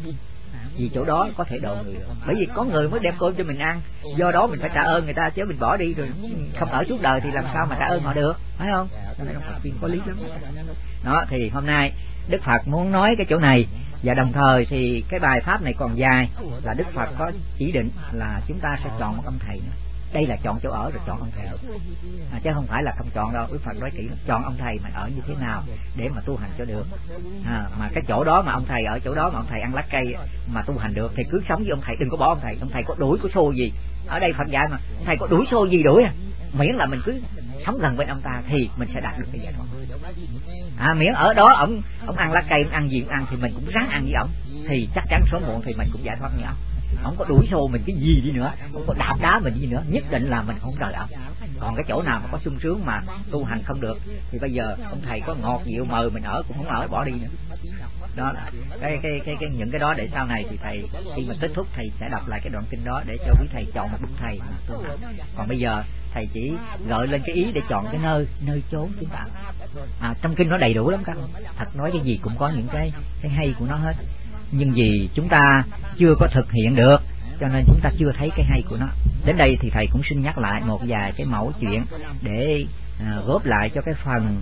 Vì chỗ đó có thể độ người được, bởi vì có người mới đem cơm cho mình ăn, do đó mình phải trả ơn người ta, chứ mình bỏ đi rồi không ở suốt đời thì làm sao mà trả ơn họ được, phải không? Cho nên ông Phật khuyên có lý lắm. Đó thì hôm nay Đức Phật muốn nói cái chỗ này, và đồng thời thì cái bài pháp này còn dài, là Đức Phật có chỉ định là chúng ta sẽ chọn một ông thầy nữa. Đây là chọn chỗ ở rồi chọn ông thầy, chứ không phải là không chọn đâu. Đức Phật nói kỹ, chọn ông thầy mà ở như thế nào để mà tu hành cho được. Mà cái chỗ đó mà ông thầy ở chỗ đó mà ông thầy ăn lá cây mà tu hành được thì cứ sống với ông thầy, đừng có bỏ ông thầy. Ông thầy có đuổi có xô gì, ở đây Phật dạy mà, ông thầy có đuổi xô gì đuổi miễn là mình cứ sống gần bên ông ta thì mình sẽ đạt được cái giải thoát. Miễn ở đó ông ăn lá cây, ông ăn gì ông ăn thì mình cũng ráng ăn với ông, thì chắc chắn sớm muộn thì mình cũng giải thoát như ông. Không có đuổi xô mình cái gì đi nữa, không có đạp đá mình gì nữa, nhất định là mình không rời ông. Còn cái chỗ nào mà có sung sướng mà tu hành không được thì bây giờ ông thầy có ngọt dịu mời mình ở cũng không ở, bỏ đi nữa. Đó là cái những cái đó để sau này thì thầy khi mà kết thúc thầy sẽ đọc lại cái đoạn kinh đó để cho quý thầy chọn một đức thầy mà tu hành. Còn bây giờ thầy chỉ gợi lên cái ý để chọn cái nơi chốn chúng ta. Trong kinh nó đầy đủ lắm các bạn, thật nói cái gì cũng có những cái hay của nó hết, nhưng vì chúng ta chưa có thực hiện được cho nên chúng ta chưa thấy cái hay của nó. Đến đây thì thầy cũng xin nhắc lại một vài cái mẫu chuyện để góp lại cho cái phần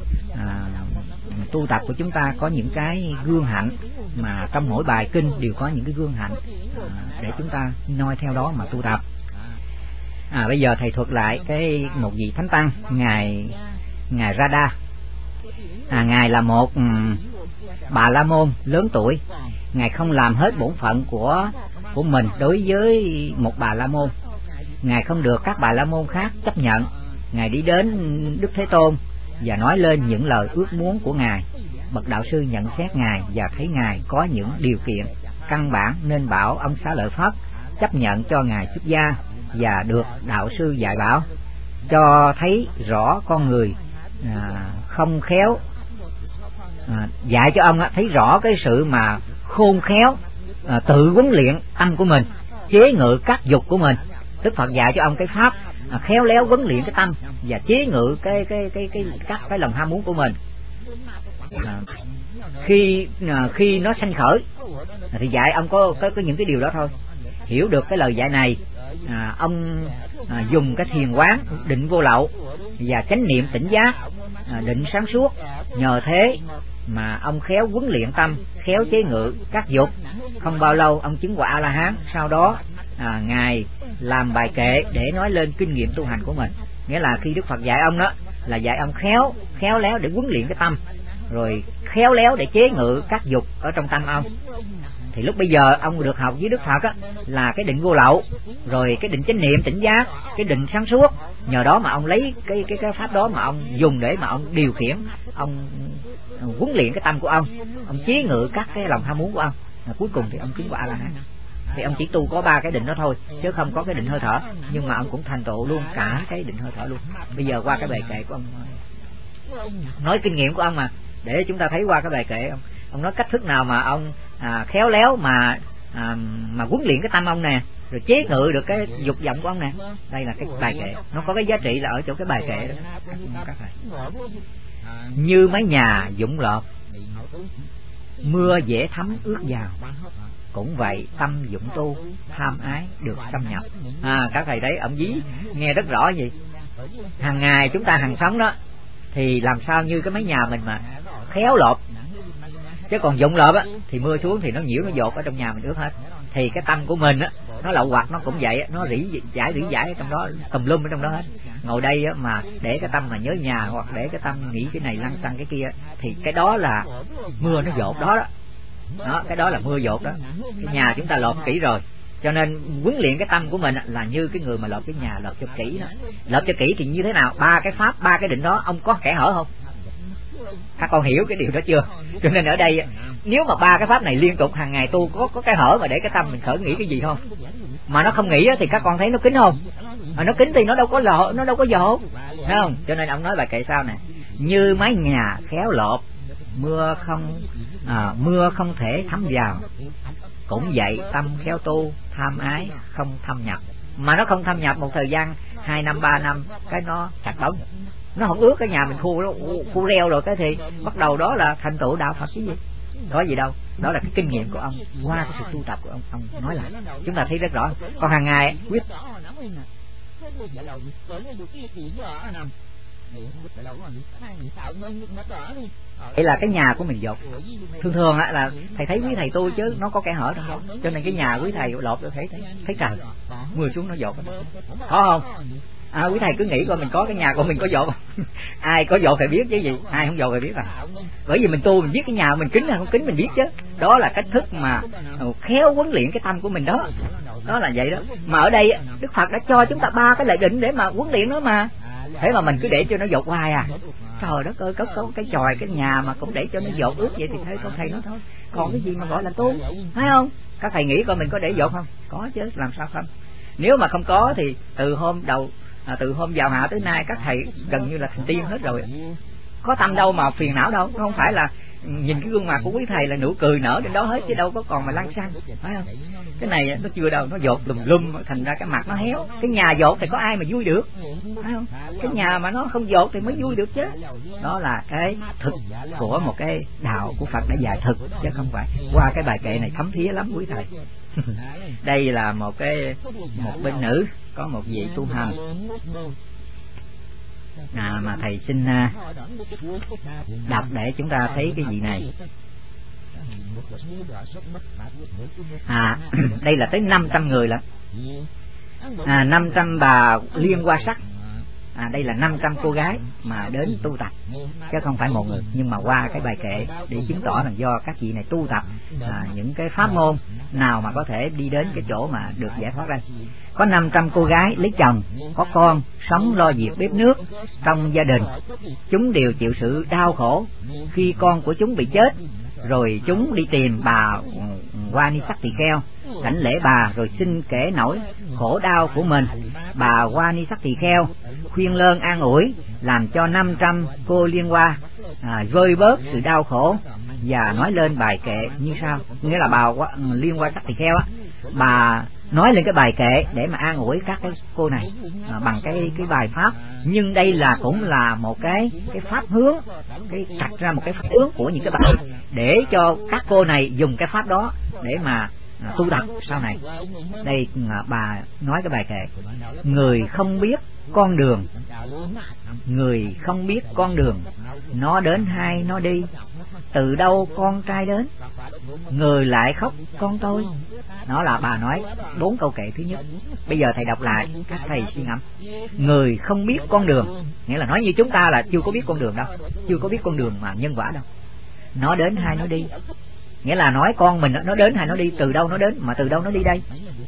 tu tập của chúng ta có những cái gương hạnh, mà trong mỗi bài kinh đều có những cái gương hạnh để chúng ta noi theo đó mà tu tập. Bây giờ thầy thuật lại một vị thánh tăng, ngài Radha. Ngài là một Bà La Môn lớn tuổi. Ngài không làm hết bổn phận của mình đối với một Bà La Môn. Ngài không được các Bà La Môn khác chấp nhận. Ngài đi đến Đức Thế Tôn và nói lên những lời ước muốn của Ngài. Bậc đạo sư nhận xét Ngài và thấy Ngài có những điều kiện căn bản nên bảo ông Xá Lợi Phất chấp nhận cho ngài xuất gia và được đạo sư dạy bảo, cho thấy rõ con người không khéo, dạy cho ông thấy rõ cái sự mà khôn khéo, tự huấn luyện tâm của mình, chế ngự các dục của mình. Đức Phật dạy cho ông cái pháp khéo léo huấn luyện cái tâm và chế ngự các cái lòng ham muốn của mình. Khi nó sanh khởi thì dạy ông có những cái điều đó thôi. Hiểu được cái lời dạy này, ông dùng cái thiền quán định vô lậu và chánh niệm tỉnh giác, định sáng suốt. Nhờ thế mà ông khéo huấn luyện tâm, khéo chế ngự các dục. Không bao lâu ông chứng quả A-la-hán. Sau đó ngài làm bài kệ để nói lên kinh nghiệm tu hành của mình. Nghĩa là khi Đức Phật dạy ông đó là dạy ông khéo léo để huấn luyện cái tâm, rồi khéo léo để chế ngự các dục ở trong tâm ông. Thì lúc bây giờ ông được học với Đức Phật là cái định vô lậu, rồi cái định chánh niệm tỉnh giác, cái định sáng suốt. Nhờ đó mà ông lấy cái pháp đó mà ông dùng để mà ông điều khiển, ông huấn luyện cái tâm của ông chế ngự các cái lòng ham muốn của ông. Cuối cùng thì ông chứng quả A-la-hán. Thì ông chỉ tu có 3 cái định đó thôi, chứ không có cái định hơi thở, nhưng mà ông cũng thành tựu luôn cả cái định hơi thở luôn. Bây giờ qua cái bài kệ của ông nói kinh nghiệm của ông mà, để chúng ta thấy qua cái bài kệ ông nói cách thức nào mà ông khéo léo mà huấn luyện cái tâm ông nè, rồi chế ngự được cái dục vọng của ông nè. Đây là cái bài kệ, nó có cái giá trị là ở chỗ cái bài kệ đó các thầy. Như mái nhà dũng lợp, mưa dễ thấm ướt vào, cũng vậy tâm dụng tu, tham ái được xâm nhập. Các thầy thấy ông dí nghe rất rõ gì. Hàng ngày chúng ta hàng sống đó, thì làm sao như cái mái nhà mình mà khéo lộp, chứ còn dụng lợp thì mưa xuống thì nó nhiễu, nó dột ở trong nhà mình ướt hết. Thì cái tâm của mình nó lậu hoặc nó cũng vậy, nó rỉ giải ở trong đó, tùm lum ở trong đó hết. Ngồi đây mà để cái tâm mà nhớ nhà, hoặc để cái tâm nghĩ cái này lăn xăng cái kia, thì cái đó là mưa nó dột đó. Cái đó là mưa dột đó. Cái nhà chúng ta lợp kỹ rồi, cho nên huấn luyện cái tâm của mình là như cái người mà lợp cái nhà, lợp cho kỹ đó. Lợp cho kỹ thì như thế nào? 3 cái pháp, 3 cái định đó ông có kẽ hở không? Các con hiểu cái điều đó chưa? Cho nên ở đây nếu mà 3 cái pháp này liên tục hàng ngày tu, có cái hở mà để cái tâm mình khởi nghĩ cái gì không? Mà nó không nghĩ thì các con thấy nó kín không? Mà nó kín thì nó đâu có dột, thấy không? Cho nên ông nói bài kệ sau nè: như mái nhà khéo lộp, mưa không thể thấm vào, cũng vậy tâm khéo tu, tham ái không thâm nhập. Mà nó không thâm nhập một thời gian 2 năm 3 năm cái nó sạch bóng, nó không ướt cái nhà mình khu reo rồi, cái thì bắt đầu đó là thành tựu đạo Phật chứ gì. Có gì đâu, đó là cái kinh nghiệm của ông qua cái sự tu tập của ông nói lại, chúng ta thấy rất rõ. Còn hàng ngày quyết đây là cái nhà của mình dột. Thường là thầy thấy quý thầy tu chứ nó có kẽ hở trong đó, cho nên cái nhà quý thầy lột tôi thấy trời mưa xuống nó dột, có không? Quý thầy cứ nghĩ coi mình có cái nhà của mình có dột không? Ai có dột phải biết chứ gì, ai không dột phải biết bởi vì mình tu mình biết cái nhà mình kín hay không kín mình biết chứ. Đó là cách thức mà khéo huấn luyện cái tâm của mình đó. Đó là vậy đó. Mà ở đây Đức Phật đã cho chúng ta 3 cái lợi định để mà huấn luyện nó mà. Thế mà mình cứ để cho nó dột hoài trời đất ơi, có cái chòi cái nhà mà cũng để cho nó dột ướt vậy thì thấy con thầy nó thôi. Còn cái gì mà gọi là tu, thấy không? Các thầy nghĩ coi mình có để dột không? Có chứ, làm sao không? Nếu mà không có thì từ hôm vào hạ tới nay các thầy gần như là thành tiên hết rồi. Có tâm đâu mà phiền não đâu, không phải là nhìn cái gương mặt của quý thầy là nụ cười nở trên đó hết, chứ đâu có còn mà lăng xăng, phải không? Cái này nó chưa đâu, nó dột lum thành ra cái mặt nó héo. Cái nhà dột thì có ai mà vui được, phải không? Cái nhà mà nó không dột thì mới vui được chứ. Đó là cái thực của một cái đạo của Phật đã dạy thực, chứ không phải qua cái bài kệ này thấm thía lắm quý thầy. Đây là một bên nữ có một vị tu hành mà thầy xin đọc để chúng ta thấy cái gì này. Đây là tới 500 người lận, 500 bà liên hoa sắc. Đây là 500 cô gái mà đến tu tập, chứ không phải một người. Nhưng mà qua cái bài kệ để chứng tỏ rằng do các vị này tu tập những cái pháp môn nào mà có thể đi đến cái chỗ mà được giải thoát đây. Có 500 cô gái lấy chồng, có con, sống lo việc bếp nước trong gia đình. Chúng đều chịu sự đau khổ khi con của chúng bị chết, rồi chúng đi tìm bà Hoa Ni Sắc Tỳ Kheo đảnh lễ bà rồi xin kể nỗi khổ đau của mình. Bà Wani Sắc Tỳ Kheo khuyên lơn an ủi, làm cho 500 cô liên hoa vơi bớt sự đau khổ, và nói lên bài kệ như sau. Nghĩa là bà Liên Hoa Sắc Tỳ Kheo á, bà nói lên cái bài kệ để mà an ủi các cái cô này bằng cái bài pháp. Nhưng đây là cũng là một cái pháp hướng, cái đặt ra một cái pháp hướng của những cái bài để cho các cô này dùng cái pháp đó để mà tu tập sau này. Đây bà nói cái bài kệ: người không biết con đường, người không biết con đường, nó đến hay nó đi, từ đâu con trai đến, người lại khóc con tôi. Đó là bà nói 4 câu kệ thứ nhất. Bây giờ thầy đọc lại, các thầy suy ngẫm. Người không biết con đường, nghĩa là nói như chúng ta là chưa có biết con đường đâu, chưa có biết con đường mà nhân quả đâu. Nó đến hay nó đi, nghĩa là nói con mình nó đến hay nó đi, từ đâu nó đến mà từ đâu nó đi đây.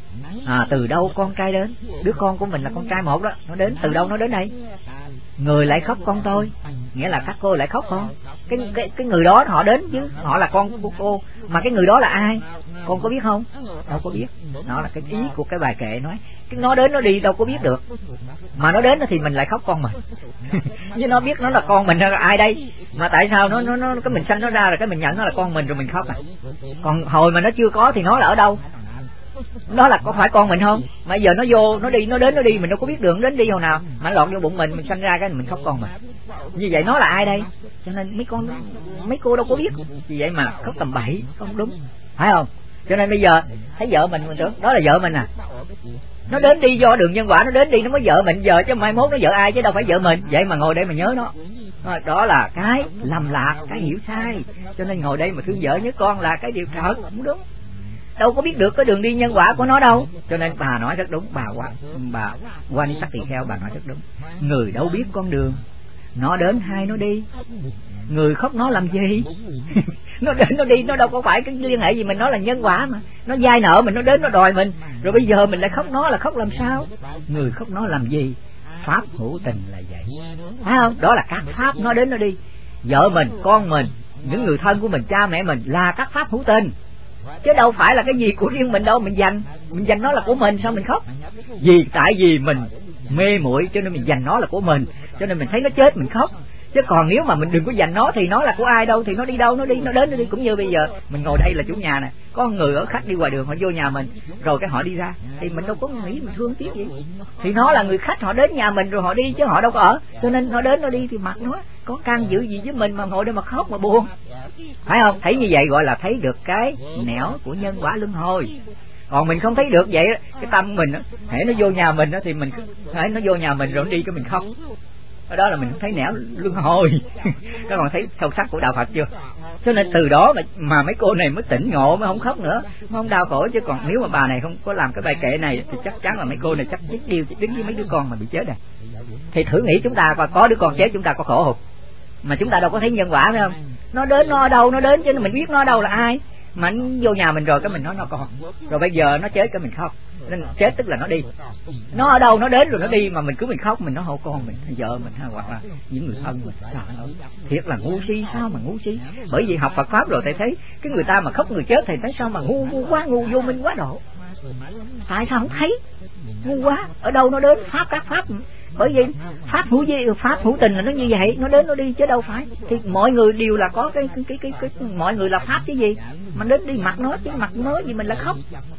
Từ đâu con trai đến, đứa con của mình là con trai một đó, nó đến từ đâu nó đến đây. Người lại khóc con tôi, nghĩa là các cô lại khóc con. Cái người đó họ đến chứ, họ là con của cô, mà cái người đó là ai con có biết không? Đâu có biết. Đó là cái ý của cái bài kệ nói. Cái nó đến nó đi đâu có biết được, mà nó đến thì mình lại khóc con mình. Chứ nó biết nó là con mình là ai đây, mà tại sao nó cái mình sanh nó ra rồi cái mình nhận nó là con mình rồi mình khóc còn hồi mà nó chưa có thì nó là ở đâu? Nó là có phải con mình không? Mà giờ nó vô nó đi, nó đến nó đi, mình đâu có biết đường đến đi hồi nào, mà lọt vô bụng mình sanh ra cái mình khóc con mình. Như vậy nó là ai đây? Cho nên mấy cô đâu có biết. Vì vậy mà khóc tầm bậy không đúng, phải không? Cho nên bây giờ thấy vợ mình tưởng đó là vợ mình nó đến đi do đường nhân quả, nó đến đi nó mới vợ mình giờ, chứ mai mốt nó vợ ai chứ đâu phải vợ mình. Vậy mà ngồi đây mà nhớ nó, đó là cái lầm lạc, cái hiểu sai. Cho nên ngồi đây mà thương vợ nhớ con là cái điều thật không đúng, đâu có biết được cái đường đi nhân quả của nó đâu. Cho nên bà nói rất đúng, bà Wani Sắc Tỳ Kheo bà nói rất đúng. Người đâu biết con đường, nó đến hay nó đi, người khóc nó làm gì? Nó đến nó đi, nó đâu có phải cái liên hệ gì mình, nó là nhân quả mà. Nó vay nợ mình, nó đến nó đòi mình, rồi bây giờ mình lại khóc nó, là khóc làm sao? Người khóc nó làm gì? Pháp hữu tình là vậy, phải không? Đó là các pháp nó đến nó đi. Vợ mình, con mình, những người thân của mình, cha mẹ mình là các pháp hữu tình, chứ đâu phải là cái gì của riêng mình đâu. Mình dành nó là của mình, sao mình khóc? Tại vì mình mê muội cho nên mình dành nó là của mình, cho nên mình thấy nó chết mình khóc. Chứ còn nếu mà mình đừng có dành nó thì nó là của ai đâu, thì nó đi đâu nó đi, nó đến nó đi. Cũng như bây giờ mình ngồi đây là chủ nhà này, có người ở khách đi ngoài đường họ vô nhà mình rồi cái họ đi ra thì mình đâu có nghĩ mình thương tiếc gì, thì nó là người khách, họ đến nhà mình rồi họ đi chứ họ đâu có ở. Cho nên nó đến nó đi thì mặc nó có can dự gì với mình mà ngồi đây mà khóc mà buồn, phải không? Thấy như vậy gọi là thấy được cái nẻo của nhân quả luân hồi. Còn mình không thấy được vậy, cái tâm mình hễ nó vô nhà mình thì mình hễ nó vô nhà mình rồi nó đi cái mình khóc, đó là mình không thấy nẻo luân hồi. Các bạn thấy sâu sắc của đạo Phật chưa? Cho nên từ đó mà mấy cô này mới tỉnh ngộ, mới không khóc nữa, mới không đau khổ. Chứ còn nếu mà bà này không có làm cái bài kệ này thì chắc chắn là mấy cô này chắc chết điêu đứng với mấy đứa con mà bị chết này. Thì thử nghĩ chúng ta có đứa con chết chúng ta có khổ không? Mà chúng ta đâu có thấy nhân quả, phải không? Nó đến nó ở đâu nó đến, chứ mình biết nó ở đâu là ai. Mà nó vô nhà mình rồi cái mình nói nó con, rồi bây giờ nó chết cái mình khóc. Nên chết tức là nó đi, nó ở đâu nó đến rồi nó đi, mà mình cứ mình khóc, mình nói hộ con mình, vợ mình hoặc là những người thân mình. Thiệt là ngu si, sao mà ngu si. Bởi vì học Phật pháp rồi thầy thấy cái người ta mà khóc người chết thầy thấy sao mà ngu quá, ngu vô minh quá độ. Tại sao không thấy? Ngu quá. Ở đâu nó đến? Pháp, các pháp. Bởi vì pháp hữu tình là nó như vậy, nó đến nó đi chứ đâu phải. Thì mọi người đều là có cái mọi người là pháp chứ gì. Mà đến đi mặc nó chứ, mặc nó gì mình là khóc.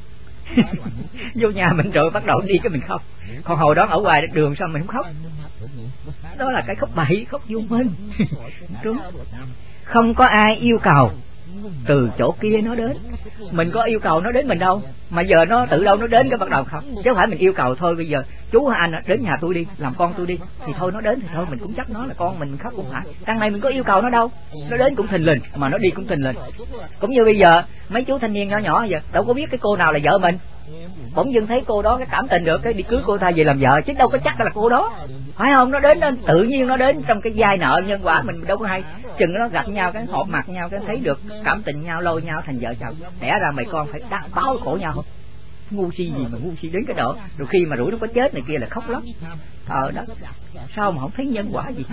Vô nhà mình rồi bắt đầu đi cái mình khóc. Còn hồi đó ở ngoài đường sao mình không khóc? Đó là cái khóc bậy, khóc vô minh. Đúng. Không có ai yêu cầu từ chỗ kia nó đến, mình có yêu cầu nó đến mình đâu, mà giờ nó tự đâu nó đến cái bắt đầu khóc. Chứ không phải mình yêu cầu thôi bây giờ chú anh đến nhà tôi đi, làm con tôi đi, thì thôi nó đến thì thôi mình cũng chấp nó là con mình khóc cũng phải. Đằng này mình có yêu cầu nó đâu, nó đến cũng thình lình mà nó đi cũng thình lình. Cũng như bây giờ mấy chú thanh niên nhỏ nhỏ giờ đâu có biết cái cô nào là vợ mình, bỗng dưng thấy cô đó cái cảm tình được cái đi cưới cô ta về làm vợ, chứ đâu có chắc là cô đó, phải không? Nó đến tự nhiên nó đến trong cái giai nợ nhân quả mình đâu có hay. Chừng nó gặp nhau cái họp mặt nhau cái thấy được cảm tình nhau, lôi nhau thành vợ chồng, đẻ ra mày con phải báo khổ nhau. Ngu si gì mà ngu si đến cái độ, rồi khi mà rủi nó có chết này kia là khóc lắm. Đó sao mà không thấy nhân quả gì hết.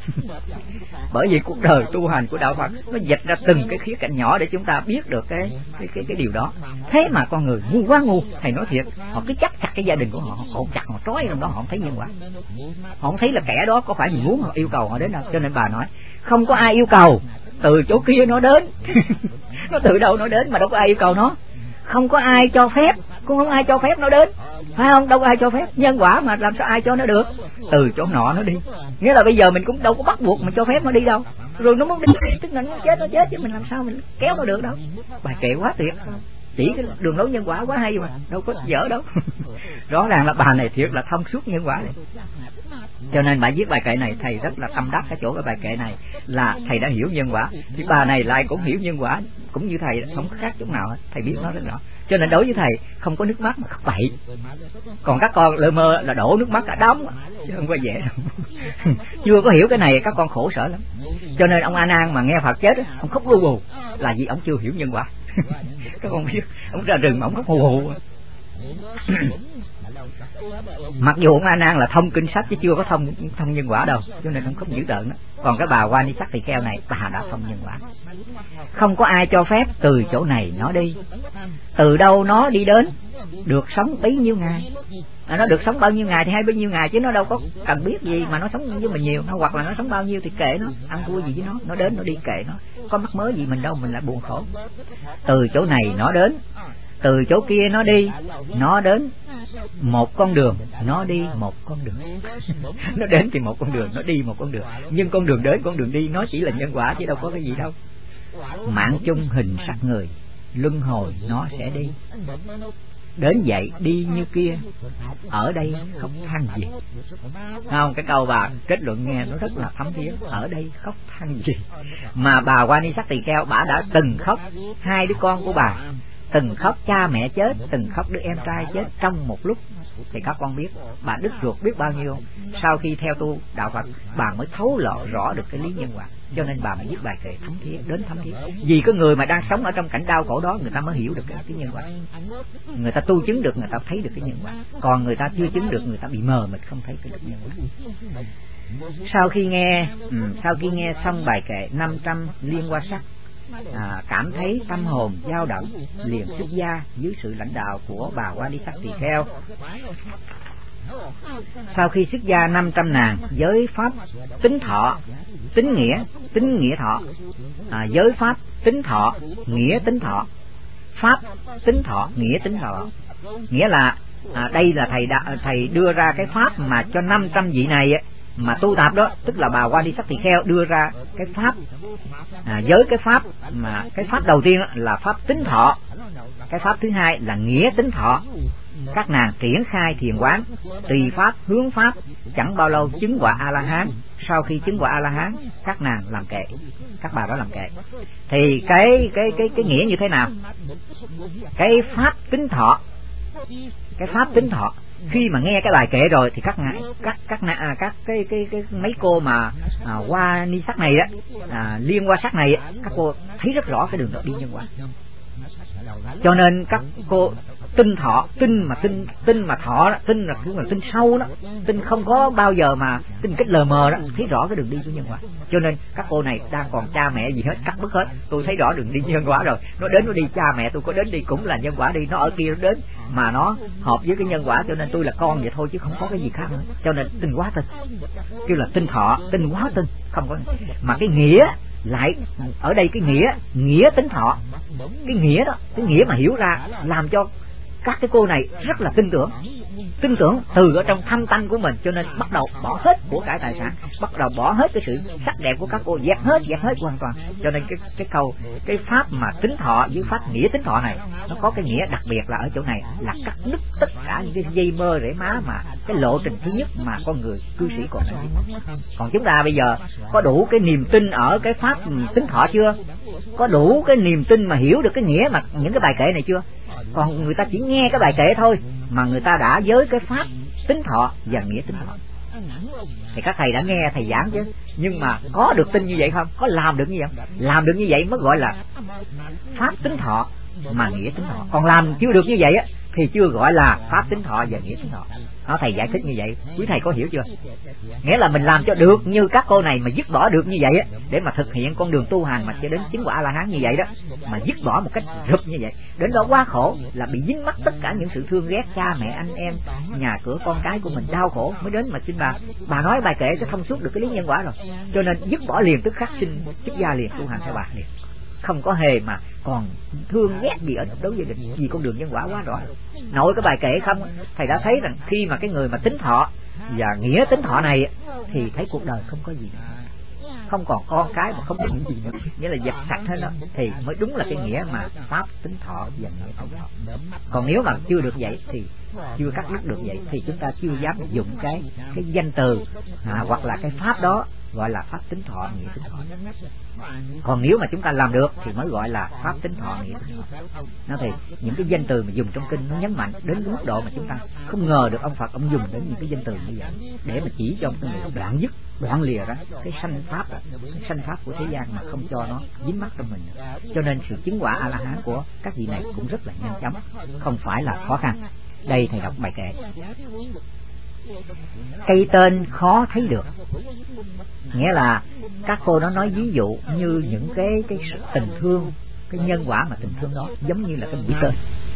Bởi vì cuộc đời tu hành của đạo Phật nó dịch ra từng cái khía cạnh nhỏ để chúng ta biết được cái điều đó. Thế mà con người ngu quá ngu, thầy nói thiệt, họ cứ chắc chặt cái gia đình của họ chặt, họ trói trong đó, họ không thấy nhân quả, họ không thấy là kẻ đó có phải mình muốn họ yêu cầu họ đến đâu. Cho nên bà nói không có ai yêu cầu, từ chỗ kia nó đến. Nó từ đâu nó đến mà đâu có ai yêu cầu nó. Không có ai cho phép, cũng không ai cho phép nó đến, phải không? Đâu có ai cho phép, nhân quả mà làm sao ai cho nó được? Từ chỗ nọ nó đi. Nghĩa là bây giờ mình cũng đâu có bắt buộc mình cho phép nó đi đâu. Rồi nó muốn đi, tức là nó chết chứ mình làm sao mình kéo nó được đâu. Bài kệ quá tuyệt, chỉ cái đường lối nhân quả quá hay mà, đâu có dở đâu. Rõ ràng là bà này thiệt là thông suốt nhân quả này. Cho nên bà viết bài kệ này, thầy rất là tâm đắc cái chỗ cái bài kệ này là thầy đã hiểu nhân quả, thì bà này lại cũng hiểu nhân quả cũng như thầy, không khác chút nào hết, thầy biết nó rất rõ. Cho nên đối với thầy không có nước mắt mà khóc bậy. Còn các con lơ mơ là đổ nước mắt cả đống, chứ không có dễ đâu. Chưa có hiểu cái này các con khổ sở lắm. Cho nên ông A Nan mà nghe Phật chết ông khóc lu bù là vì ông chưa hiểu nhân quả. Các con biết, ông ra rừng mà ông khóc hù hù. Mặc dù ông A Nan là thông kinh sách chứ chưa có thông nhân quả đâu, cho nên ông không dữ tợn đó. Còn cái bà Quan Ni Sắc Tỳ Kheo này, bà đã thông nhân quả. Không có ai cho phép từ chỗ này nó đi, từ đâu nó đi đến, được sống bấy nhiêu ngày. Nó được sống bao nhiêu ngày thì hay bao nhiêu ngày, chứ nó đâu có cần biết gì mà nó sống với mình nhiều. Nó hoặc là nó sống bao nhiêu thì kệ nó, ăn thua gì với nó đến nó đi kệ nó, có mắc mớ gì mình đâu, mình lại buồn khổ. Từ chỗ này nó đến, từ chỗ kia nó đi, nó đến một con đường, nó đi một con đường. Nó đến thì một con đường, nó đi một con đường, nhưng con đường đến con đường đi nó chỉ là nhân quả chứ đâu có cái gì đâu. Mạng chung hình sắc người, luân hồi nó sẽ đi. Đến vậy đi như kia, ở đây khóc than gì. Không, cái câu bà kết luận nghe nó rất là thấm thía. Ở đây khóc than gì. Mà bà Quan Ni Sắc Tỳ Kheo bà đã từng khóc, hai đứa con của bà từng khóc, cha mẹ chết, từng khóc đứa em trai chết trong một lúc. Thì các con biết bà đứt ruột biết bao nhiêu. Sau khi theo tu đạo Phật bà mới thấu lộ rõ được cái lý nhân quả. Cho nên bà mới viết bài kệ thấm thía, đến thấm thía. Vì cái người mà đang sống ở trong cảnh đau khổ đó, người ta mới hiểu được cái nhân quả. Người ta tu chứng được, người ta thấy được cái nhân quả. Còn người ta chưa chứng được, người ta bị mờ mịt không thấy cái được nhân quả. Sau khi nghe xong bài kệ 500 liên hoa sắc, cảm thấy tâm hồn dao động, liền xuất gia dưới sự lãnh đạo của bà Quan Ni Sắc Tỳ Kheo. Sau khi xuất gia 500 nàng giới pháp tính thọ, tính nghĩa thọ, giới pháp tính thọ, nghĩa tính thọ, pháp tính thọ, nghĩa tính thọ. Nghĩa là đây là thầy đưa ra cái pháp mà cho 500 vị này mà tu tập đó, tức là bà Quan Ni Sắc Tỳ Kheo đưa ra cái pháp, với cái pháp mà cái pháp đầu tiên là pháp tính thọ, cái pháp thứ hai là nghĩa tính thọ. Các nàng triển khai thiền quán, tùy pháp hướng pháp, chẳng bao lâu chứng quả A La Hán. Sau khi chứng quả A La Hán, các nàng làm kệ, các bà đó làm kệ. Thì cái nghĩa như thế nào? Cái pháp tính thọ, cái pháp tính thọ khi mà nghe cái bài kệ rồi thì các mấy cô mà Hoa Ni Sắc này liên hoa sắc này các cô thấy rất rõ cái đường đi nhân quả. Cho nên các cô tin thọ, tin mà thọ đó, tin là tin sâu đó, tin không có bao giờ mà tin cách lờ mờ đó, thấy rõ cái đường đi của nhân quả. Cho nên các cô này đang còn cha mẹ gì hết, cắt bứt hết. Tôi thấy rõ đường đi nhân quả rồi, nó đến nó đi, cha mẹ tôi có đến đi cũng là nhân quả đi, nó ở kia nó đến mà nó hợp với cái nhân quả, cho nên tôi là con vậy thôi chứ không có cái gì khác nữa. Cho nên tin quá tin, kêu là tin thọ, tin quá tin, không có. Mà cái nghĩa lại ở đây, cái nghĩa tính thọ, cái nghĩa đó, cái nghĩa mà hiểu ra làm cho các cái cô này rất là tin tưởng từ ở trong thâm tâm của mình, cho nên bắt đầu bỏ hết của cải tài sản, bắt đầu bỏ hết cái sự sắc đẹp của các cô, dẹp hết hoàn toàn. Cho nên cái câu cái pháp mà tính thọ với pháp nghĩa tính thọ này nó có cái nghĩa đặc biệt là ở chỗ này là cắt đứt tất cả những cái dây mơ rễ má mà cái lộ trình thứ nhất mà con người cư sĩ còn đang đi. Còn chúng ta bây giờ có đủ cái niềm tin ở cái pháp tính thọ chưa? Có đủ cái niềm tin mà hiểu được cái nghĩa mà những cái bài kệ này chưa? Còn người ta chỉ nghe cái bài kệ thôi mà người ta đã với cái pháp tính thọ và nghĩa tính thọ. Thì các thầy đã nghe thầy giảng chứ, nhưng mà có được tin như vậy không? Có làm được như vậy không? Làm được như vậy mới gọi là pháp tính thọ mà nghĩa tính thọ. Còn làm chưa được như vậy á thì chưa gọi là pháp tính thọ và nghĩa tính thọ. Nó thầy giải thích như vậy, quý thầy có hiểu chưa? Nghĩa là mình làm cho được như các cô này mà dứt bỏ được như vậy á, để mà thực hiện con đường tu hành mà cho đến chứng quả A-la-hán như vậy đó, mà dứt bỏ một cách rụp như vậy, đến đó quá khổ, là bị dính mắc tất cả những sự thương ghét cha mẹ anh em, nhà cửa con cái của mình đau khổ mới đến mà xin bà nói bài kệ cho thông suốt được cái lý nhân quả rồi, cho nên dứt bỏ liền tức khắc xin xuất gia liền, tu hành theo bà liền, không có hề mà còn thương ghét gì ở đối với định, vì con đường nhân quả quá rõ. Nội cái bài kệ không, thầy đã thấy rằng khi mà cái người mà tính thọ và nghĩa tính thọ này thì thấy cuộc đời không có gì nữa, không còn con cái mà không có những gì nữa, nghĩa là dẹp sạch hết đó, thì mới đúng là cái nghĩa mà pháp tính thọ và nghĩa tính thọ. Còn nếu mà chưa được vậy thì chưa cắt đứt được vậy thì chúng ta chưa dám dùng cái danh từ hoặc là cái pháp đó gọi là pháp tính thọ nghĩa tính thọ. Còn nếu mà chúng ta làm được thì mới gọi là pháp tính thọ nghĩa tính thọ. Nó thì những cái danh từ mà dùng trong kinh nó nhấn mạnh đến cái mức độ mà chúng ta không ngờ được ông Phật ông dùng đến những cái danh từ như vậy để mà chỉ cho cái người đoạn dứt, đoạn lìa ra cái sanh pháp, cái sanh pháp của thế gian mà không cho nó dính mắc trong mình. Cho nên sự chứng quả A-la-hán của các vị này cũng rất là nhanh chóng, không phải là khó khăn. Đây thầy đọc bài kệ. Cây tên khó thấy được, nghĩa là các cô nó nói ví dụ như những cái tình thương, cái nhân quả mà tình thương đó giống như là cái mũi tên.